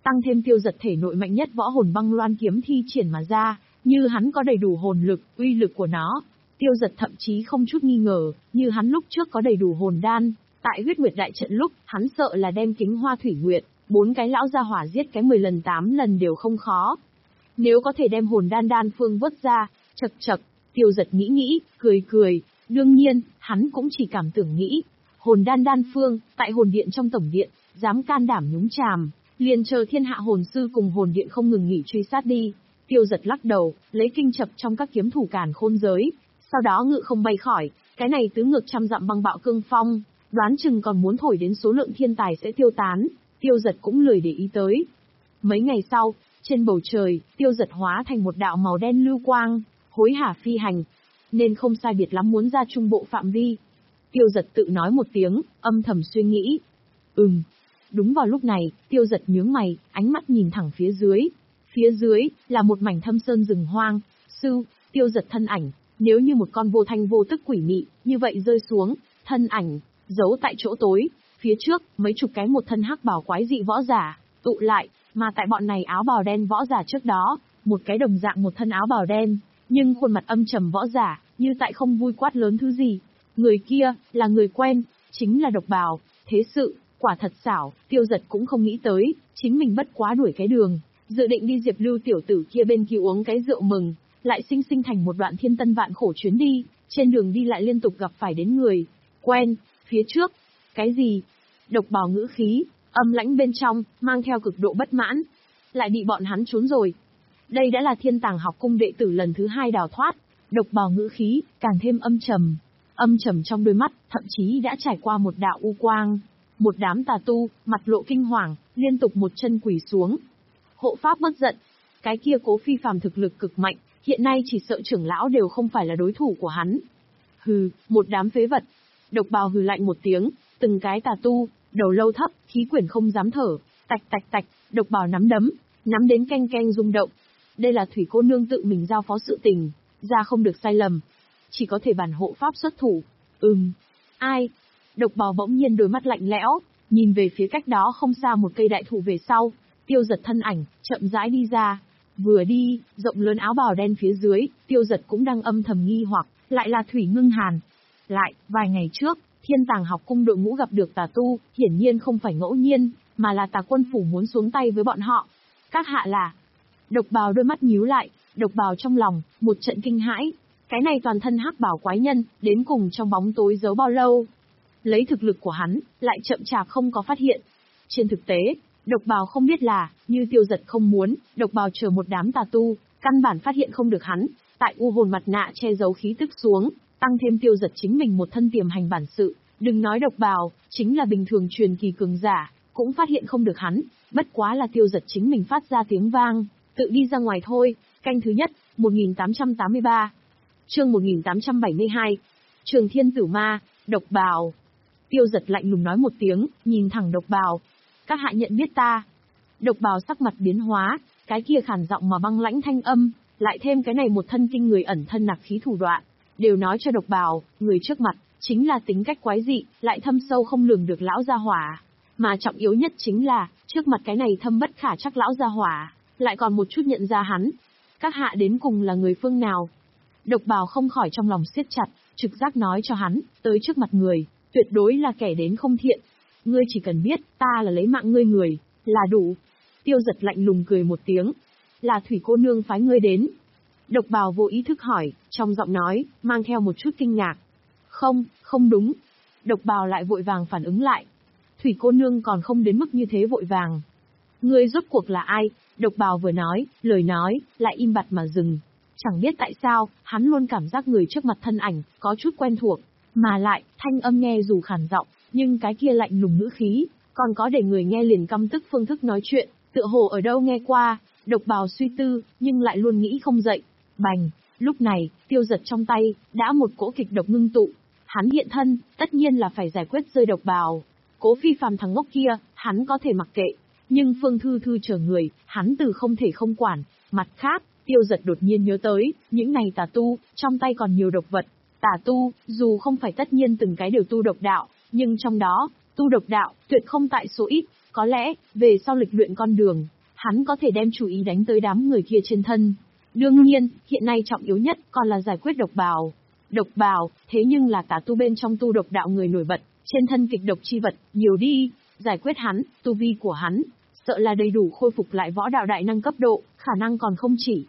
[SPEAKER 1] tăng thêm Tiêu Dật thể nội mạnh nhất võ hồn băng loan kiếm thi triển mà ra, như hắn có đầy đủ hồn lực, uy lực của nó. Tiêu Dật thậm chí không chút nghi ngờ, như hắn lúc trước có đầy đủ hồn đan, tại huyết nguyệt đại trận lúc, hắn sợ là đem Kính Hoa Thủy Nguyệt, bốn cái lão gia hỏa giết cái mười lần tám lần đều không khó. Nếu có thể đem hồn đan đan phương vớt ra, chật chật, Tiêu Dật nghĩ nghĩ, cười cười, đương nhiên, hắn cũng chỉ cảm tưởng nghĩ. Hồn đan đan phương, tại hồn điện trong tổng điện, dám can đảm nhúng chàm, liền chờ thiên hạ hồn sư cùng hồn điện không ngừng nghỉ truy sát đi. Tiêu Dật lắc đầu, lấy kinh chập trong các kiếm thủ càn khôn giới, sau đó ngự không bay khỏi, cái này tứ ngược trăm dặm băng bạo cương phong, đoán chừng còn muốn thổi đến số lượng thiên tài sẽ tiêu tán, Tiêu Dật cũng lười để ý tới. Mấy ngày sau, trên bầu trời, Tiêu Dật hóa thành một đạo màu đen lưu quang, hối hả phi hành, nên không sai biệt lắm muốn ra trung bộ phạm vi. Tiêu Dật tự nói một tiếng, âm thầm suy nghĩ. Ừm. Đúng vào lúc này, Tiêu Dật nhướng mày, ánh mắt nhìn thẳng phía dưới. Phía dưới, là một mảnh thâm sơn rừng hoang. Sư, Tiêu Dật thân ảnh, nếu như một con vô thanh vô tức quỷ mị, như vậy rơi xuống, thân ảnh, giấu tại chỗ tối. Phía trước, mấy chục cái một thân hắc bào quái dị võ giả, tụ lại, mà tại bọn này áo bào đen võ giả trước đó, một cái đồng dạng một thân áo bào đen, nhưng khuôn mặt âm trầm võ giả, như tại không vui quát lớn thứ gì. Người kia, là người quen, chính là Độc Bào. Thế sự, quả thật xảo, Tiêu Dật cũng không nghĩ tới, chính mình bất quá đuổi cái đường, dự định đi Diệp Lưu tiểu tử kia bên kia uống cái rượu mừng, lại sinh sinh thành một đoạn thiên tân vạn khổ chuyến đi, trên đường đi lại liên tục gặp phải đến người quen. Phía trước, cái gì? Độc Bào ngữ khí, âm lãnh bên trong, mang theo cực độ bất mãn. Lại bị bọn hắn trốn rồi. Đây đã là Thiên Tàng học cung đệ tử lần thứ hai đào thoát. Độc Bào ngữ khí, càng thêm âm trầm. Âm trầm trong đôi mắt, thậm chí đã trải qua một đạo u quang. Một đám tà tu, mặt lộ kinh hoàng, liên tục một chân quỳ xuống. Hộ pháp bất giận. Cái kia Cố Phi Phàm thực lực cực mạnh, hiện nay chỉ sợ trưởng lão đều không phải là đối thủ của hắn. Hừ, một đám phế vật. Độc Bào hừ lạnh một tiếng, từng cái tà tu, đầu lâu thấp, khí quyển không dám thở, tạch tạch tạch, Độc Bào nắm đấm, nắm đến canh canh rung động. Đây là Thủy cô nương tự mình giao phó sự tình, ra không được sai lầm. Chỉ có thể bản hộ pháp xuất thủ. Ừm. Ai? Độc Bào bỗng nhiên đôi mắt lạnh lẽo, nhìn về phía cách đó không xa một cây đại thụ về sau, Tiêu Dật thân ảnh, chậm rãi đi ra. Vừa đi, rộng lớn áo bào đen phía dưới, Tiêu Dật cũng đang âm thầm nghi hoặc, lại là Thủy Ngưng Hàn. Lại, vài ngày trước, Thiên Tàng học cung đội ngũ gặp được tà tu, hiển nhiên không phải ngẫu nhiên, mà là Tà Quân phủ muốn xuống tay với bọn họ. Các hạ là... Độc Bào đôi mắt nhíu lại, Độc Bào trong lòng, một trận kinh hãi. Cái này toàn thân hắc bảo quái nhân, đến cùng trong bóng tối giấu bao lâu? Lấy thực lực của hắn, lại chậm chạp không có phát hiện. Trên thực tế, Độc Bào không biết là, như Tiêu Dật không muốn, Độc Bào chờ một đám tà tu, căn bản phát hiện không được hắn. Tại u hồn mặt nạ che giấu khí tức xuống, tăng thêm Tiêu Dật chính mình một thân tiềm hành bản sự, đừng nói Độc Bào, chính là bình thường truyền kỳ cường giả, cũng phát hiện không được hắn. Bất quá là Tiêu Dật chính mình phát ra tiếng vang, tự đi ra ngoài thôi. Canh thứ nhất, một nghìn tám trăm tám mươi ba. Chương một nghìn tám trăm bảy mươi hai. Trường Thiên Tử Ma, Độc Bào. Tiêu Dật lạnh lùng nói một tiếng, nhìn thẳng Độc Bào. Các hạ nhận biết ta. Độc Bào sắc mặt biến hóa, cái kia khàn giọng mà băng lãnh thanh âm, lại thêm cái này một thân kinh người ẩn thân nặc khí thủ đoạn, đều nói cho Độc Bào, người trước mặt, chính là tính cách quái dị, lại thâm sâu không lường được lão gia hỏa. Mà trọng yếu nhất chính là, trước mặt cái này thâm bất khả chắc lão gia hỏa, lại còn một chút nhận ra hắn. Các hạ đến cùng là người phương nào? Độc Bào không khỏi trong lòng siết chặt, trực giác nói cho hắn, tới trước mặt người, tuyệt đối là kẻ đến không thiện. Ngươi chỉ cần biết, ta là lấy mạng ngươi người, là đủ. Tiêu Dật lạnh lùng cười một tiếng. Là Thủy cô nương phái ngươi đến. Độc Bào vô ý thức hỏi, trong giọng nói, mang theo một chút kinh ngạc. Không, không đúng. Độc Bào lại vội vàng phản ứng lại. Thủy cô nương còn không đến mức như thế vội vàng. Ngươi rốt cuộc là ai? Độc Bào vừa nói, lời nói, lại im bặt mà dừng. Chẳng biết tại sao, hắn luôn cảm giác người trước mặt thân ảnh, có chút quen thuộc. Mà lại, thanh âm nghe dù khàn giọng, nhưng cái kia lạnh lùng ngữ khí, còn có để người nghe liền căm tức phương thức nói chuyện, tựa hồ ở đâu nghe qua. Độc Bào suy tư, nhưng lại luôn nghĩ không dậy. Bành, lúc này, Tiêu Dật trong tay, đã một cỗ kịch độc ngưng tụ. Hắn hiện thân, tất nhiên là phải giải quyết rơi Độc Bào. Cố Phi Phàm thằng ngốc kia, hắn có thể mặc kệ. Nhưng Phương Thư Thư chờ người, hắn từ không thể không quản. Mặt khác, Tiêu Dật đột nhiên nhớ tới, những này tà tu, trong tay còn nhiều độc vật. Tà tu, dù không phải tất nhiên từng cái đều tu độc đạo, nhưng trong đó, tu độc đạo, tuyệt không tại số ít. Có lẽ, về sau lịch luyện con đường, Hắn có thể đem chú ý đánh tới đám người kia trên thân. Đương nhiên, hiện nay trọng yếu nhất còn là giải quyết độc bào. Độc bào, thế nhưng là tà tu bên trong tu độc đạo người nổi bật, trên thân kịch độc chi vật, nhiều đi, giải quyết hắn, tu vi của hắn, sợ là đầy đủ khôi phục lại võ đạo đại năng cấp độ, khả năng còn không chỉ.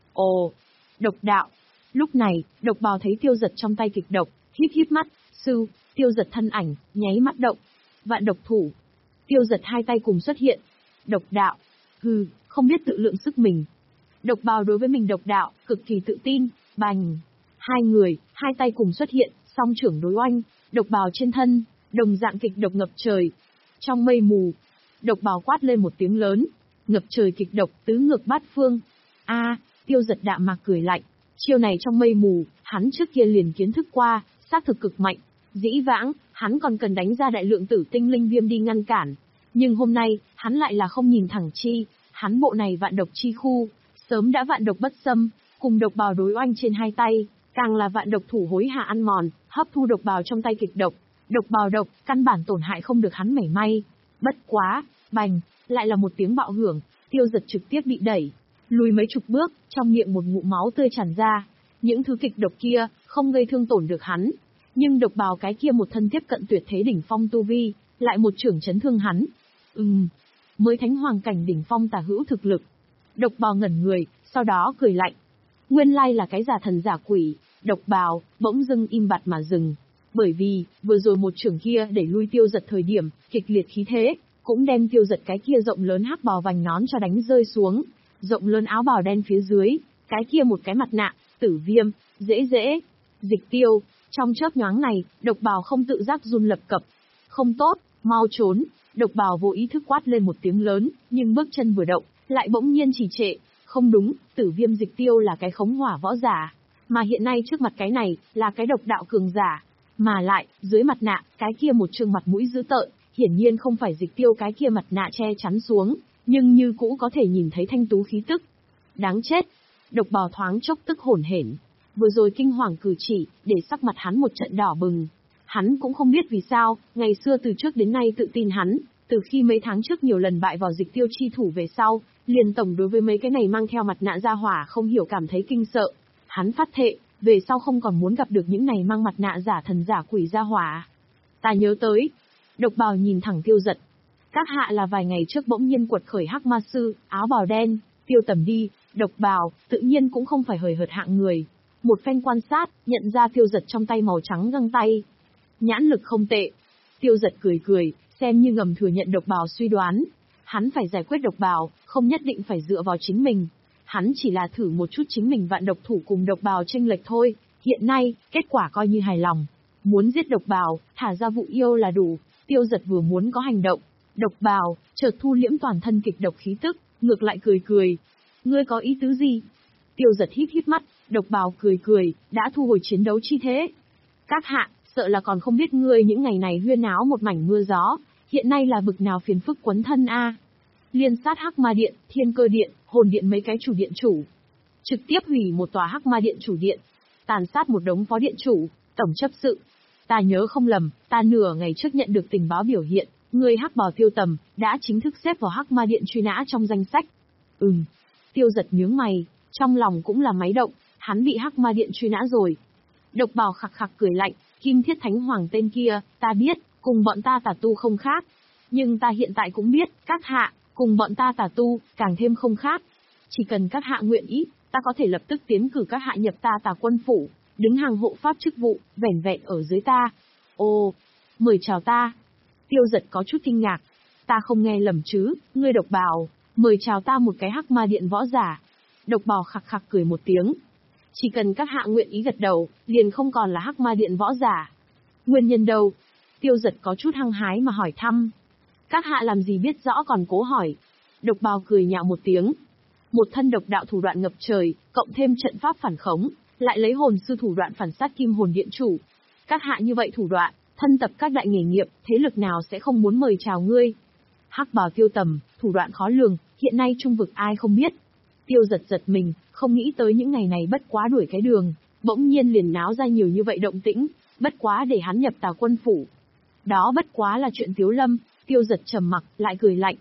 [SPEAKER 1] Ồ, độc đạo. Lúc này, độc bào thấy tiêu giật trong tay kịch độc, híp híp mắt, sư, tiêu giật thân ảnh, nháy mắt động. Vạn độc thủ. Tiêu giật hai tay cùng xuất hiện. Độc đạo. Hừ, không biết tự lượng sức mình. Độc bào đối với mình độc đạo, cực kỳ tự tin, bành. Hai người, hai tay cùng xuất hiện, song trưởng đối oanh, độc bào trên thân, đồng dạng kịch độc ngập trời. Trong mây mù, độc bào quát lên một tiếng lớn, ngập trời kịch độc tứ ngược bát phương. A, tiêu giật đạm mạc cười lạnh, chiêu này trong mây mù, hắn trước kia liền kiến thức qua, xác thực cực mạnh. Dĩ vãng, hắn còn cần đánh ra đại lượng tử tinh linh viêm đi ngăn cản. Nhưng hôm nay, hắn lại là không nhìn thẳng chi, hắn bộ này vạn độc chi khu, sớm đã vạn độc bất xâm, cùng độc bào đối oanh trên hai tay, càng là vạn độc thủ hối hạ ăn mòn, hấp thu độc bào trong tay kịch độc. Độc bào độc, căn bản tổn hại không được hắn mảy may. Bất quá, bành, lại là một tiếng bạo hưởng, tiêu giật trực tiếp bị đẩy, lùi mấy chục bước, trong miệng một ngụm máu tươi tràn ra. Những thứ kịch độc kia, không gây thương tổn được hắn. Nhưng độc bào cái kia một thân tiếp cận tuyệt thế đỉnh phong tu vi, lại một trưởng chấn thương hắn. Ừm, mới thánh hoàng cảnh đỉnh phong tà hữu thực lực. Độc bào ngẩn người, sau đó cười lạnh. Nguyên lai là cái giả thần giả quỷ, độc bào, bỗng dưng im bặt mà dừng. Bởi vì, vừa rồi một trưởng kia đẩy lui tiêu giật thời điểm, kịch liệt khí thế, cũng đem tiêu giật cái kia rộng lớn hắc bào vành nón cho đánh rơi xuống. Rộng lớn áo bào đen phía dưới, cái kia một cái mặt nạ, tử viêm, dễ dễ, dịch tiêu. Trong chớp nhoáng này, độc bào không tự giác run lập cập. Không tốt, mau trốn. Độc bào vô ý thức quát lên một tiếng lớn, nhưng bước chân vừa động, lại bỗng nhiên trì trệ. Không đúng, tử viêm dịch tiêu là cái khống hỏa võ giả. Mà hiện nay trước mặt cái này, là cái độc đạo cường giả. Mà lại, dưới mặt nạ, cái kia một trương mặt mũi dữ tợn, hiển nhiên không phải dịch tiêu cái kia mặt nạ che chắn xuống, nhưng như cũ có thể nhìn thấy thanh tú khí tức. Đáng chết! Độc bào thoáng chốc tức hổn hển. Vừa rồi kinh hoàng cử chỉ, để sắc mặt hắn một trận đỏ bừng. Hắn cũng không biết vì sao, ngày xưa từ trước đến nay tự tin hắn, từ khi mấy tháng trước nhiều lần bại vào dịch tiêu chi thủ về sau, liền tổng đối với mấy cái này mang theo mặt nạ ra hỏa không hiểu cảm thấy kinh sợ. Hắn phát thệ, về sau không còn muốn gặp được những này mang mặt nạ giả thần giả quỷ ra hỏa. Ta nhớ tới. Độc bào nhìn thẳng tiêu giật. Các hạ là vài ngày trước bỗng nhiên quật khởi hắc ma sư, áo bào đen, tiêu tầm đi, độc bào, tự nhiên cũng không phải hời hợt hạng người. Một phen quan sát, nhận ra tiêu giật trong tay màu trắng găng tay. Nhãn lực không tệ. Tiêu giật cười cười, xem như ngầm thừa nhận độc bào suy đoán. Hắn phải giải quyết độc bào, không nhất định phải dựa vào chính mình. Hắn chỉ là thử một chút chính mình vạn độc thủ cùng độc bào chênh lệch thôi. Hiện nay, kết quả coi như hài lòng. Muốn giết độc bào, thả ra vụ yêu là đủ. Tiêu giật vừa muốn có hành động. Độc bào, chợt thu liễm toàn thân kịch độc khí tức, ngược lại cười cười. Ngươi có ý tứ gì? Tiêu giật híp híp mắt, độc bào cười cười, đã thu hồi chiến đấu chi thế. Các hạ, sợ là còn không biết ngươi những ngày này huyên áo một mảnh mưa gió, hiện nay là bực nào phiền phức quấn thân a. Liên sát Hắc Ma Điện, Thiên Cơ Điện, Hồn Điện mấy cái chủ điện chủ. Trực tiếp hủy một tòa Hắc Ma Điện chủ điện, tàn sát một đống phó điện chủ, tổng chấp sự. Ta nhớ không lầm, ta nửa ngày trước nhận được tình báo biểu hiện, ngươi Hắc Bào Tiêu Tầm, đã chính thức xếp vào Hắc Ma Điện truy nã trong danh sách. Ừm. Tiêu giật nhướng mày, trong lòng cũng là máy động, hắn bị Hắc Ma Điện truy nã rồi. Độc bào khặc khặc cười lạnh, Kim Thiết Thánh Hoàng tên kia, ta biết, cùng bọn ta tà tu không khác. Nhưng ta hiện tại cũng biết, các hạ, cùng bọn ta tà tu, càng thêm không khác. Chỉ cần các hạ nguyện ý, ta có thể lập tức tiến cử các hạ nhập ta tà quân phủ, đứng hàng hộ pháp chức vụ, vẻn vẹn ở dưới ta. Ồ, mời chào ta. Tiêu giật có chút kinh ngạc. Ta không nghe lầm chứ, ngươi độc bào, mời chào ta một cái Hắc Ma Điện võ giả. Độc bào khặc khặc cười một tiếng. Chỉ cần các hạ nguyện ý gật đầu, liền không còn là Hắc Ma Điện võ giả. Nguyên nhân đâu? Tiêu giật có chút hăng hái mà hỏi thăm. Các hạ làm gì biết rõ còn cố hỏi. Độc bào cười nhạo một tiếng. Một thân độc đạo thủ đoạn ngập trời, cộng thêm trận pháp phản khống, lại lấy hồn sư thủ đoạn phản sát Kim Hồn Điện chủ. Các hạ như vậy thủ đoạn, thân tập các đại nghề nghiệp, thế lực nào sẽ không muốn mời chào ngươi. Hắc Bào Tiêu Tầm, thủ đoạn khó lường, hiện nay trung vực ai không biết. Tiêu giật giật mình, không nghĩ tới những ngày này bất quá đuổi cái đường, bỗng nhiên liền náo ra nhiều như vậy động tĩnh, bất quá để hắn nhập tà quân phủ. Đó bất quá là chuyện Tiếu Lâm. Tiêu giật trầm mặc, lại cười lạnh.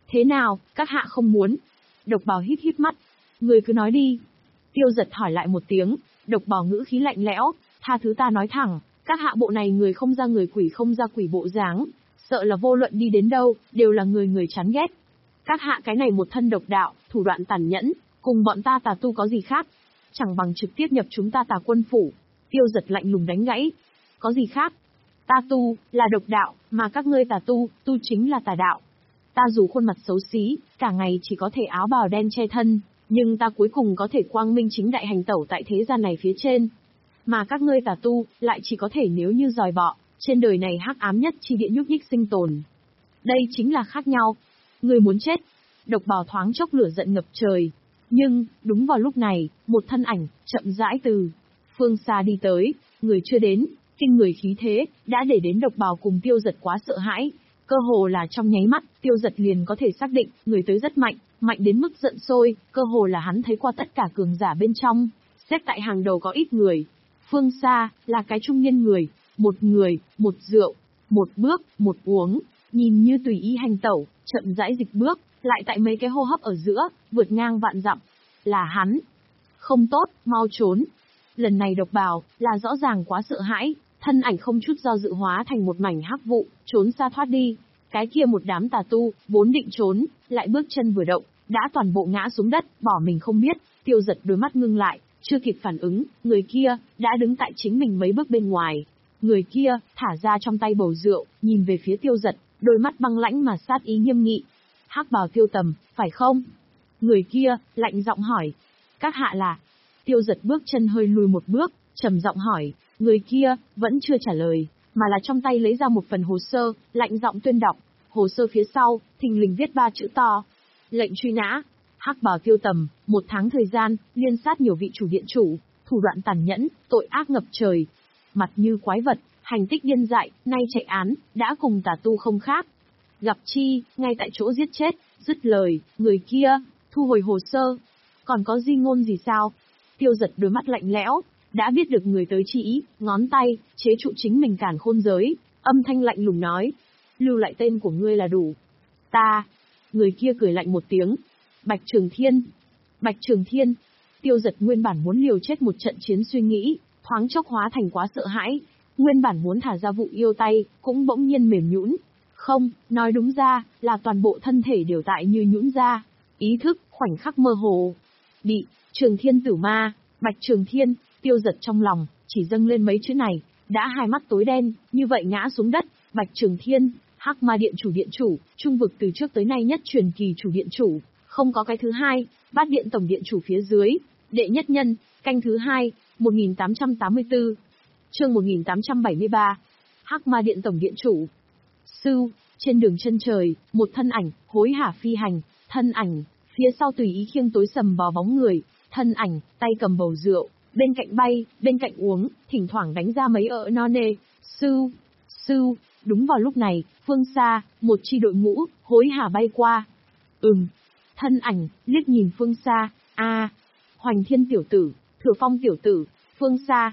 [SPEAKER 1] Thế nào, các hạ không muốn? Độc Bào híp híp mắt. Người cứ nói đi. Tiêu Giật hỏi lại một tiếng, Độc Bào ngữ khí lạnh lẽo, tha thứ ta nói thẳng, các hạ bộ này người không ra người quỷ không ra quỷ bộ dáng, sợ là vô luận đi đến đâu, đều là người người chán ghét. Các hạ cái này một thân độc đạo, thủ đoạn tàn nhẫn, cùng bọn ta tà tu có gì khác? Chẳng bằng trực tiếp nhập chúng ta Tà Quân phủ. Tiêu Giật lạnh lùng đánh gãy. Có gì khác? Ta tu, là độc đạo, mà các ngươi tà tu, tu chính là tà đạo. Ta dù khuôn mặt xấu xí, cả ngày chỉ có thể áo bào đen che thân, nhưng ta cuối cùng có thể quang minh chính đại hành tẩu tại thế gian này phía trên. Mà các ngươi tà tu, lại chỉ có thể nếu như dòi bọ, trên đời này hắc ám nhất chi địa nhúc nhích sinh tồn. Đây chính là khác nhau. Ngươi muốn chết. Độc Bào thoáng chốc lửa giận ngập trời. Nhưng, đúng vào lúc này, một thân ảnh, chậm rãi từ phương xa đi tới, người chưa đến, kinh người khí thế, đã để đến Độc Bào cùng Tiêu Giật quá sợ hãi. Cơ hồ là trong nháy mắt, Tiêu Giật liền có thể xác định, người tới rất mạnh, mạnh đến mức giận sôi, cơ hồ là hắn thấy qua tất cả cường giả bên trong, xếp tại hàng đầu có ít người. Phương xa, là cái trung niên người, một người, một rượu, một bước, một uống, nhìn như tùy ý hành tẩu, chậm rãi dịch bước, lại tại mấy cái hô hấp ở giữa, vượt ngang vạn dặm. Là hắn. Không tốt, mau trốn. Lần này Độc Bào, là rõ ràng quá sợ hãi, thân ảnh không chút do dự hóa thành một mảnh hắc vụ, trốn xa thoát đi. Cái kia một đám tà tu, vốn định trốn, lại bước chân vừa động, đã toàn bộ ngã xuống đất, bỏ mình không biết. Tiêu Giật đôi mắt ngưng lại, chưa kịp phản ứng, người kia, đã đứng tại chính mình mấy bước bên ngoài. Người kia, thả ra trong tay bầu rượu, nhìn về phía Tiêu Giật, đôi mắt băng lãnh mà sát ý nghiêm nghị. Hắc bào Tiêu Tầm, phải không? Người kia, lạnh giọng hỏi. Các hạ là? Tiêu Giật bước chân hơi lùi một bước, trầm giọng hỏi. Người kia, vẫn chưa trả lời, mà là trong tay lấy ra một phần hồ sơ, lạnh giọng tuyên đọc. Hồ sơ phía sau, thình lình viết ba chữ to. Lệnh truy nã. Hắc bào Tiêu Tầm, một tháng thời gian, liên sát nhiều vị chủ điện chủ, thủ đoạn tàn nhẫn, tội ác ngập trời. Mặt như quái vật, hành tích điên dại, nay chạy án, đã cùng tà tu không khác. Gặp chi, ngay tại chỗ giết chết, dứt lời, người kia, thu hồi hồ sơ. Còn có di ngôn gì sao? Tiêu Giật đôi mắt lạnh lẽo, đã biết được người tới chỉ ý, ngón tay, chế trụ chính mình cản khôn giới, âm thanh lạnh lùng nói. Lưu lại tên của ngươi là đủ. Ta. Người kia cười lạnh một tiếng. Bạch Trường Thiên. Bạch Trường Thiên. Tiêu Giật nguyên bản muốn liều chết một trận chiến suy nghĩ, thoáng chốc hóa thành quá sợ hãi. Nguyên bản muốn thả ra vụ yêu tay, cũng bỗng nhiên mềm nhũn. Không, nói đúng ra, là toàn bộ thân thể đều tại như nhũn ra. Ý thức, khoảnh khắc mơ hồ. Bị, Trường Thiên tử ma, Bạch Trường Thiên, Tiêu Giật trong lòng, chỉ dâng lên mấy chữ này, đã hai mắt tối đen, như vậy ngã xuống đất. Bạch Trường Thiên, Hắc Ma Điện chủ điện chủ, trung vực từ trước tới nay nhất truyền kỳ chủ điện chủ, không có cái thứ hai, Bát Điện tổng điện chủ phía dưới, đệ nhất nhân, canh thứ hai, một nghìn tám trăm tám mươi tư. Chương một nghìn tám trăm bảy mươi ba. Hắc Ma Điện tổng điện chủ. Sưu, trên đường chân trời, một thân ảnh, hối hả phi hành, thân ảnh, phía sau tùy ý khiêng tối sầm bò bóng người, thân ảnh, tay cầm bầu rượu, bên cạnh bay, bên cạnh uống, thỉnh thoảng đánh ra mấy ợ no nê. Sưu, sưu, đúng vào lúc này, phương xa, một chi đội ngũ, hối hả bay qua. Ừm, thân ảnh, liếc nhìn phương xa, a, Hoành Thiên tiểu tử, Thừa Phong tiểu tử, phương xa,